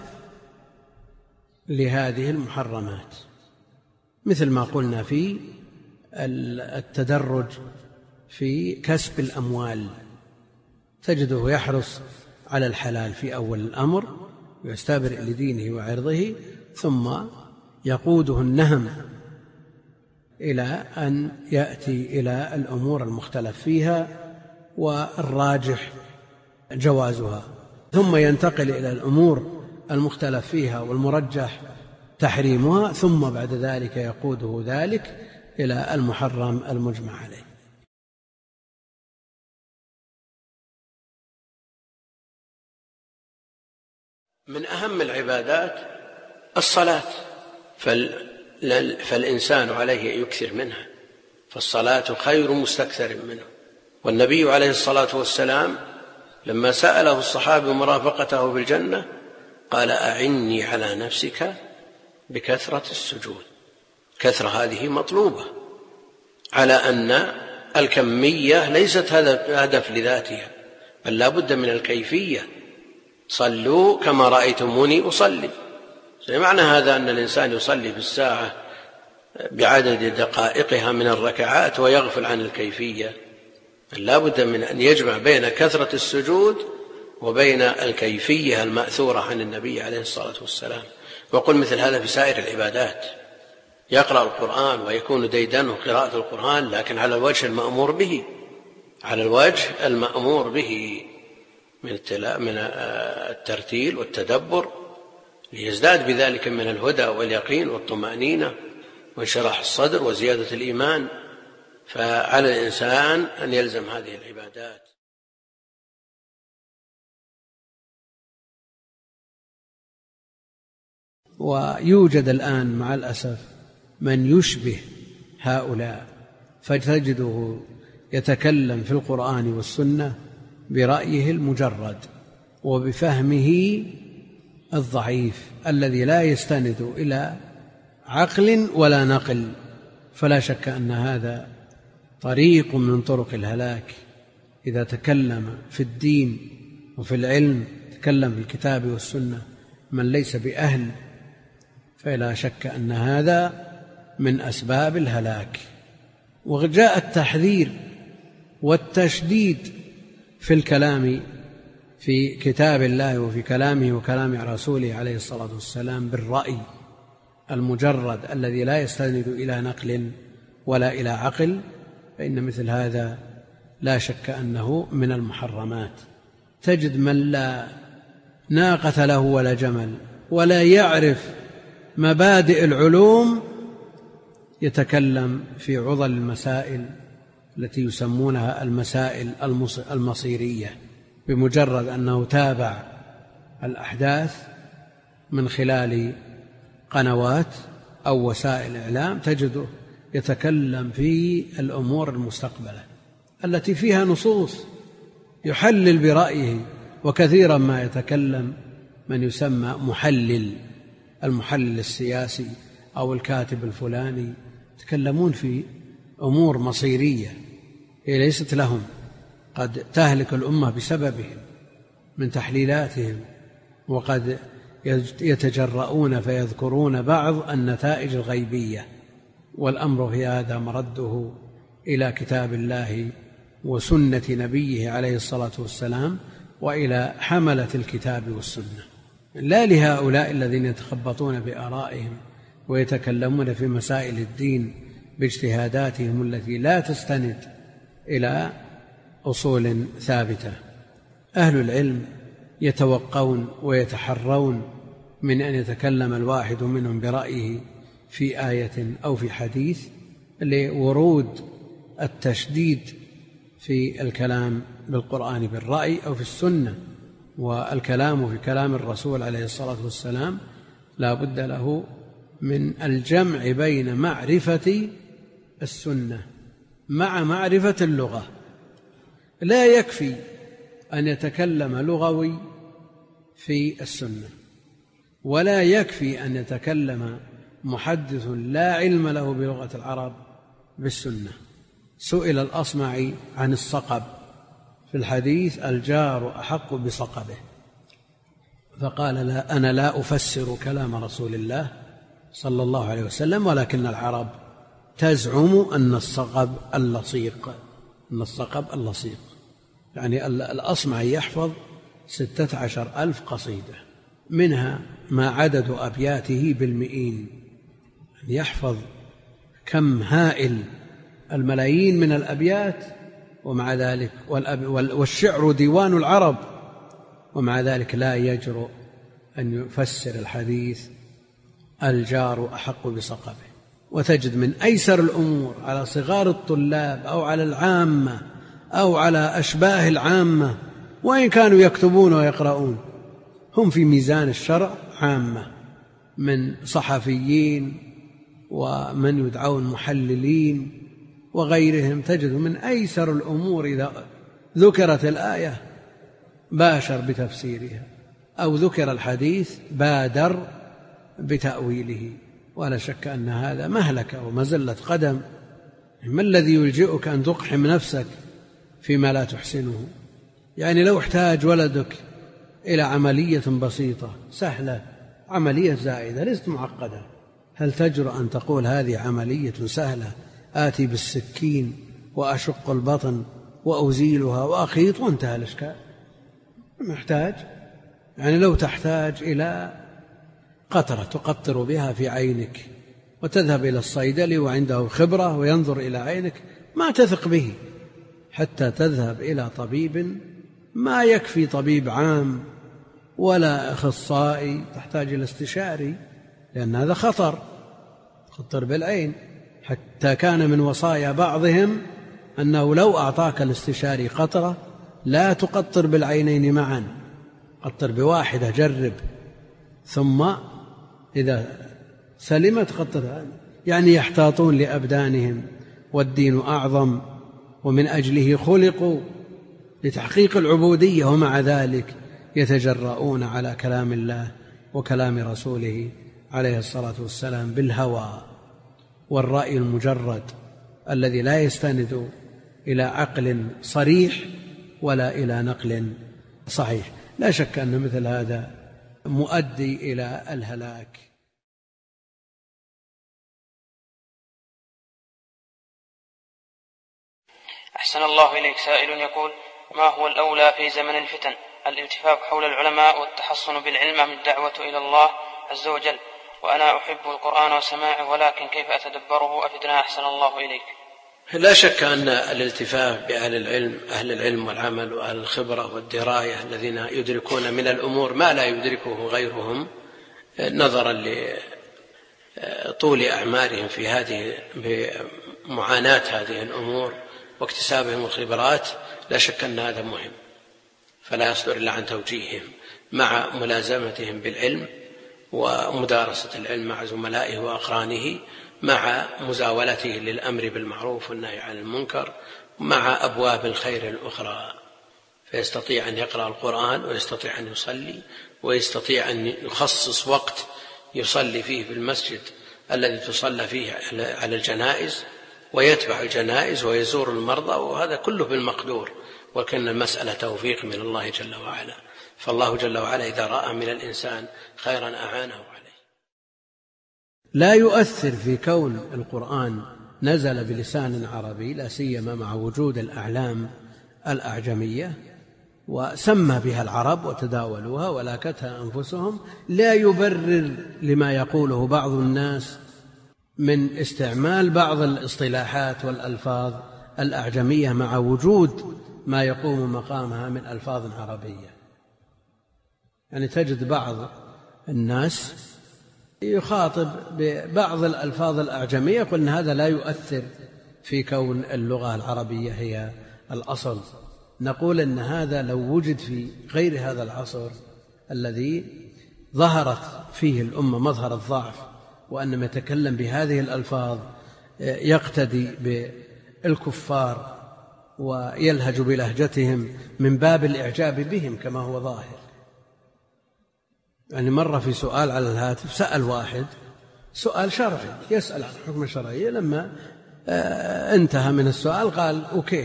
لهذه المحرمات، مثل ما قلنا في التدرج في كسب الأموال، تجده يحرص على الحلال في أول الأمر ويستبرئ لدينه وعرضه، ثم يقوده النهم إلى أن يأتي إلى الأمور المختلف فيها والراجح جوازها، ثم ينتقل إلى الأمور المختلف فيها والمرجح تحريمها، ثم بعد ذلك يقوده ذلك إلى المحرم المجمع عليه. من أهم العبادات الصلاة، فالإنسان عليه أن يكثر منها، فالصلاة خير مستكثر منه. والنبي عليه الصلاة والسلام لما سأله الصحابي مرافقته بالجنة قال: أعني على نفسك بكثرة السجود. كثرة هذه مطلوبة، على أن الكمية ليست هدف لذاتها، بل لا بد من الكيفية. صلوا كما رأيتموني أصلي. معنى هذا أن الإنسان يصلي في الساعة بعدد دقائقها من الركعات ويغفل عن الكيفية. لا بد من أن يجمع بين كثرة السجود وبين الكيفية المأثورة عن النبي عليه الصلاة والسلام. وقل مثل هذا في سائر العبادات، يقرأ القرآن ويكون ديدنه قراءة القرآن لكن على الوجه المأمور به، على الوجه المأمور به من الترتيل والتدبر، ليزداد بذلك من الهدى واليقين والطمأنينة وانشراح الصدر وزيادة الإيمان. فعلى الإنسان أن يلزم هذه العبادات. ويوجد الآن مع الأسف من يشبه هؤلاء، فتجده يتكلم في القرآن والسنة برأيه المجرد وبفهمه الضعيف الذي لا يستند إلى عقل ولا نقل. فلا شك أن هذا طريق من طرق الهلاك. إذا تكلم في الدين وفي العلم، تكلم في الكتاب والسنة من ليس بأهل، فلا شك أن هذا من أسباب الهلاك. وجاء التحذير والتشديد في الكلام في كتاب الله وفي كلامه وكلام رسوله عليه الصلاة والسلام بالرأي المجرد الذي لا يستند إلى نقل ولا إلى عقل، فإن مثل هذا لا شك أنه من المحرمات. تجد من لا ناقة له ولا جمل ولا يعرف مبادئ العلوم يتكلم في عضل المسائل التي يسمونها المسائل المصيرية، بمجرد أنه تابع الأحداث من خلال قنوات أو وسائل إعلام تجده يتكلم في الأمور المستقبلة التي فيها نصوص يحلل برأيه. وكثيرا ما يتكلم من يسمى محلل، المحلل السياسي أو الكاتب الفلاني، يتكلمون في أمور مصيرية هي ليست لهم، قد تهلك الأمة بسببهم من تحليلاتهم، وقد يتجرؤون فيذكرون بعض النتائج الغيبية. والأمر في هذا مرده إلى كتاب الله وسنة نبيه عليه الصلاة والسلام وإلى حملة الكتاب والسنة، لا لهؤلاء الذين يتخبطون بآرائهم ويتكلمون في مسائل الدين باجتهاداتهم التي لا تستند إلى أصول ثابتة. أهل العلم يتوقون ويتحرون من أن يتكلم الواحد منهم برأيه في آية أو في حديث لورود التشديد في الكلام بالقرآن بالرأي أو في السنة. والكلام في كلام الرسول عليه الصلاة والسلام لا بد له من الجمع بين معرفة السنة مع معرفة اللغة. لا يكفي أن يتكلم لغوي في السنة، ولا يكفي أن يتكلم محدث لا علم له بلغة العرب بالسنة. سئل الأصمعي عن الصقب في الحديث الجار أحق بصقبه، فقال لا أنا لا أفسر كلام رسول الله صلى الله عليه وسلم، ولكن العرب تزعم أن الصقب اللصيق، أن الصقب اللصيق. يعني الأصمعي يحفظ ستة عشر ألف قصيدة، منها ما عدد أبياته بالمئين، يحفظ كم هائل الملايين من الأبيات، ومع ذلك والشعر ديوان العرب، ومع ذلك لا يجرؤ أن يفسر الحديث الجار أحق بصقبه. وتجد من أيسر الأمور على صغار الطلاب أو على العامة أو على أشباه العامة، وإن كانوا يكتبون ويقرؤون، هم في ميزان الشرع عامة من صحفيين ومن يدعون محللين وغيرهم. تجد من أيسر الأمور إذا ذكرت الآية باشر بتفسيرها، أو ذكر الحديث بادر بتأويله. ولا شك أن هذا مهلكة ومزلة قدم. ما الذي يلجئك أن تقحم نفسك فيما لا تحسنه؟ يعني لو احتاج ولدك إلى عملية بسيطة سهلة، عملية زائدة ليست معقدة، هل تجرؤ أن تقول هذه عملية سهلة، آتي بالسكين وأشق البطن وأزيلها وأخيط وانتهى الإشكال؟ محتاج، يعني لو تحتاج إلى قطرة تقطر بها في عينك وتذهب إلى الصيدلي وعنده خبرة وينظر إلى عينك، ما تثق به حتى تذهب إلى طبيب. ما يكفي طبيب عام ولا أخصائي، تحتاج إلى استشاري، لأن هذا خطر، خطر بالعين. حتى كان من وصايا بعضهم أنه لو أعطاك الاستشاري قطرة لا تقطر بالعينين معا، قطر بواحدة، جرب، ثم إذا سلمت قطر. يعني يحتاطون لأبدانهم، والدين أعظم ومن أجله خلقوا لتحقيق العبودية، ومع ذلك يتجرؤون على كلام الله وكلام رسوله عليه الصلاة والسلام بالهوى والرأي المجرد الذي لا يستند إلى عقل صريح ولا إلى نقل صحيح. لا شك أن مثل هذا مؤدي إلى الهلاك. أحسن الله إليك. سائل يقول: ما هو الأولى في زمن الفتن، الالتفاف حول العلماء والتحصن بالعلم أم الدعوة إلى الله عز وجل؟ وأنا أحب القرآن وسماعه، ولكن كيف أتدبره؟ أفدنا أحسن الله إليك. لا شك أن الالتفاف بأهل العلم، أهل العلم والعمل وأهل الخبرة والدراية الذين يدركون من الأمور ما لا يدركه غيرهم، نظرا لطول أعمارهم في هذه بمعاناة هذه الأمور واكتسابهم الخبرات، لا شك أن هذا مهم، فلا يصدر إلا عن توجيههم مع ملازمتهم بالعلم ومدارسة العلم مع زملائه وأقرانه، مع مزاولته للأمر بالمعروف والنهي عن المنكر، مع أبواب الخير الأخرى، فيستطيع أن يقرأ القرآن ويستطيع أن يصلي ويستطيع أن يخصص وقت يصلي فيه في المسجد الذي تصلى فيه على الجنائز، ويتبع الجنائز ويزور المرضى، وهذا كله بالمقدور، وكأن المسألة توفيق من الله جل وعلا. فالله جل وعلا إذا رأى من الإنسان خيرا أعانه عليه. لا يؤثر في كون القرآن نزل بلسان عربي، لا سيما مع وجود الأعلام الأعجمية وسمى بها العرب وتداولوها ولاكتها أنفسهم، لا يبرر لما يقوله بعض الناس من استعمال بعض الاصطلاحات والألفاظ الأعجمية مع وجود ما يقوم مقامها من ألفاظ عربية. يعني تجد بعض الناس يخاطب ببعض الألفاظ الأعجمية يقول أن هذا لا يؤثر في كون اللغة العربية هي الأصل. نقول أن هذا لو وجد في غير هذا العصر الذي ظهرت فيه الأمة مظهر الضعف، وأن يتكلم بهذه الألفاظ يقتدي بالكفار ويلهج بلهجتهم من باب الإعجاب بهم كما هو ظاهر. يعني مرة في سؤال على الهاتف سأل واحد سؤال شرعي، يسأل عن حكم شرعي، لما انتهى من السؤال قال أوكي،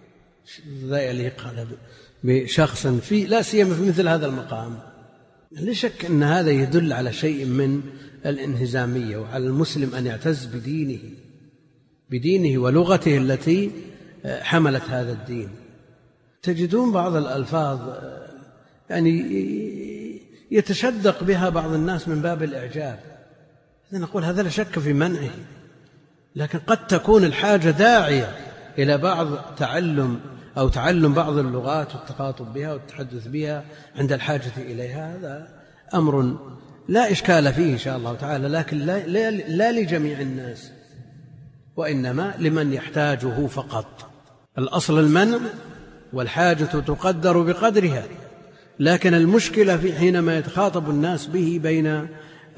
ذا يليق بشخص في لا سيما في مثل هذا المقام. لا شك أن هذا يدل على شيء من الانهزامية، وعلى المسلم أن يعتز بدينه بدينه ولغته التي حملت هذا الدين. تجدون بعض الألفاظ يعني يتشدق بها بعض الناس من باب الإعجاب، نقول هذا لا شك في منعه، لكن قد تكون الحاجة داعية إلى بعض تعلم أو تعلم بعض اللغات والتخاطب بها والتحدث بها عند الحاجة إليها. هذا أمر لا إشكال فيه إن شاء الله تعالى، لكن لا, لا, لا لجميع الناس، وإنما لمن يحتاجه فقط. الأصل المنع، والحاجة تقدر بقدرها، لكن المشكلة في حينما يتخاطب الناس به بين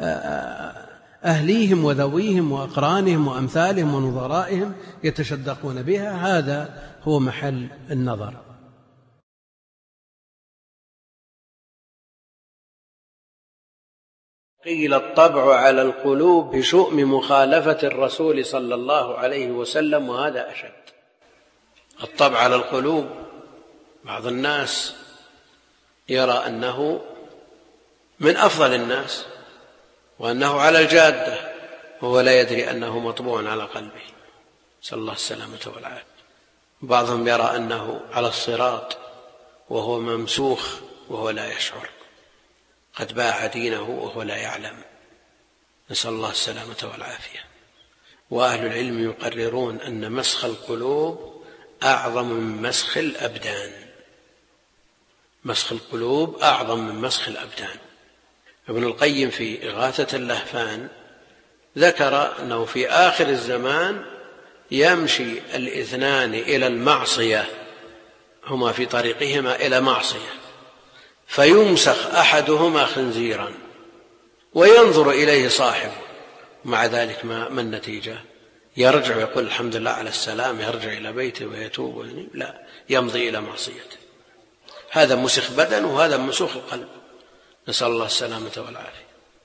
أهليهم وذويهم وأقرانهم وأمثالهم ونظرائهم يتشدقون بها، هذا هو محل النظر. قيل الطبع على القلوب بشؤم مخالفة الرسول صلى الله عليه وسلم، وهذا أشد. الطبع على القلوب، بعض الناس يرى أنه من أفضل الناس وأنه على الجادة، وهو لا يدري أنه مطبوع على قلبه، صلى الله السلامة والعافية. بعضهم يرى أنه على الصراط وهو ممسوخ وهو لا يشعر، قد باع دينه وهو لا يعلم، نسأل الله السلامة والعافية. وأهل العلم يقررون أن مسخ القلوب أعظم من مسخ الأبدان، مسخ القلوب أعظم من مسخ الأبدان. ابن القيم في إغاثة اللهفان ذكر أنه في آخر الزمان يمشي الاثنان إلى المعصية، هما في طريقهما إلى معصية، فيمسخ أحدهما خنزيرا وينظر إليه صاحبه، مع ذلك ما, ما النتيجة؟ يرجع ويقول الحمد لله على السلام، يرجع إلى بيته ويتوب، لا، يمضي إلى معصيته. هذا مسخ بدن وهذا مسوخ القلب، نسأل الله السلامة والعافية.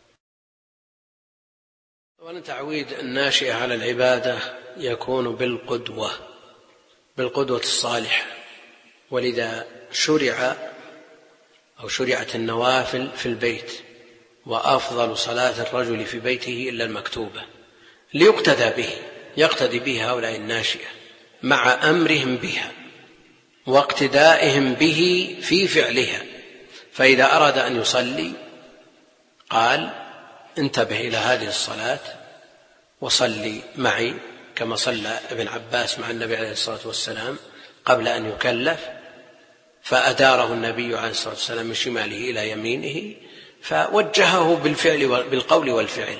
ولتعويد الناشئة على العبادة يكون بالقدوة، بالقدوة الصالحة، ولذا شرع أو شرعت النوافل في البيت، وأفضل صلاة الرجل في بيته إلا المكتوبة، ليقتدى به، يقتدي به هؤلاء الناشئة، مع أمرهم بها واقتدائهم به في فعلها. فإذا أراد أن يصلي قال انتبه إلى هذه الصلاة وصلي معي، كما صلى ابن عباس مع النبي عليه الصلاة والسلام قبل أن يكلف، فأداره النبي عليه الصلاة والسلام من شماله إلى يمينه، فوجهه بالفعل بالقول والفعل.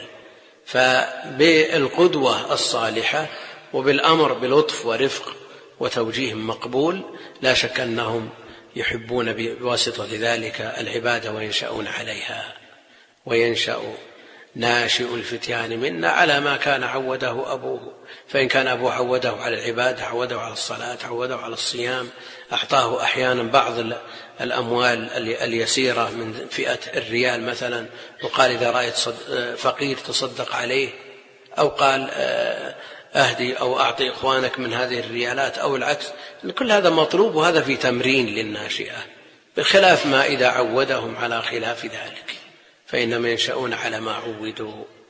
فبالقدوة الصالحة وبالأمر بلطف ورفق وتوجيه مقبول لا شك أنهم يحبون بواسطة ذلك العبادة وينشأون عليها. وينشأ ناشئ الفتيان منا على ما كان عوده أبوه، فإن كان أبوه عوده على العبادة، عوده على الصلاة، عوده على الصيام، أعطاه أحيانا بعض الأموال اليسيرة من فئة الريال مثلا، وقال إذا رأيت فقير تصدق عليه، أو قال أهدي أو أعطي إخوانك من هذه الريالات أو العكس. كل هذا مطلوب، وهذا في تمرين للناشئة، بخلاف ما إذا عودهم على خلاف ذلك فإنما ينشأون على ما عودوا.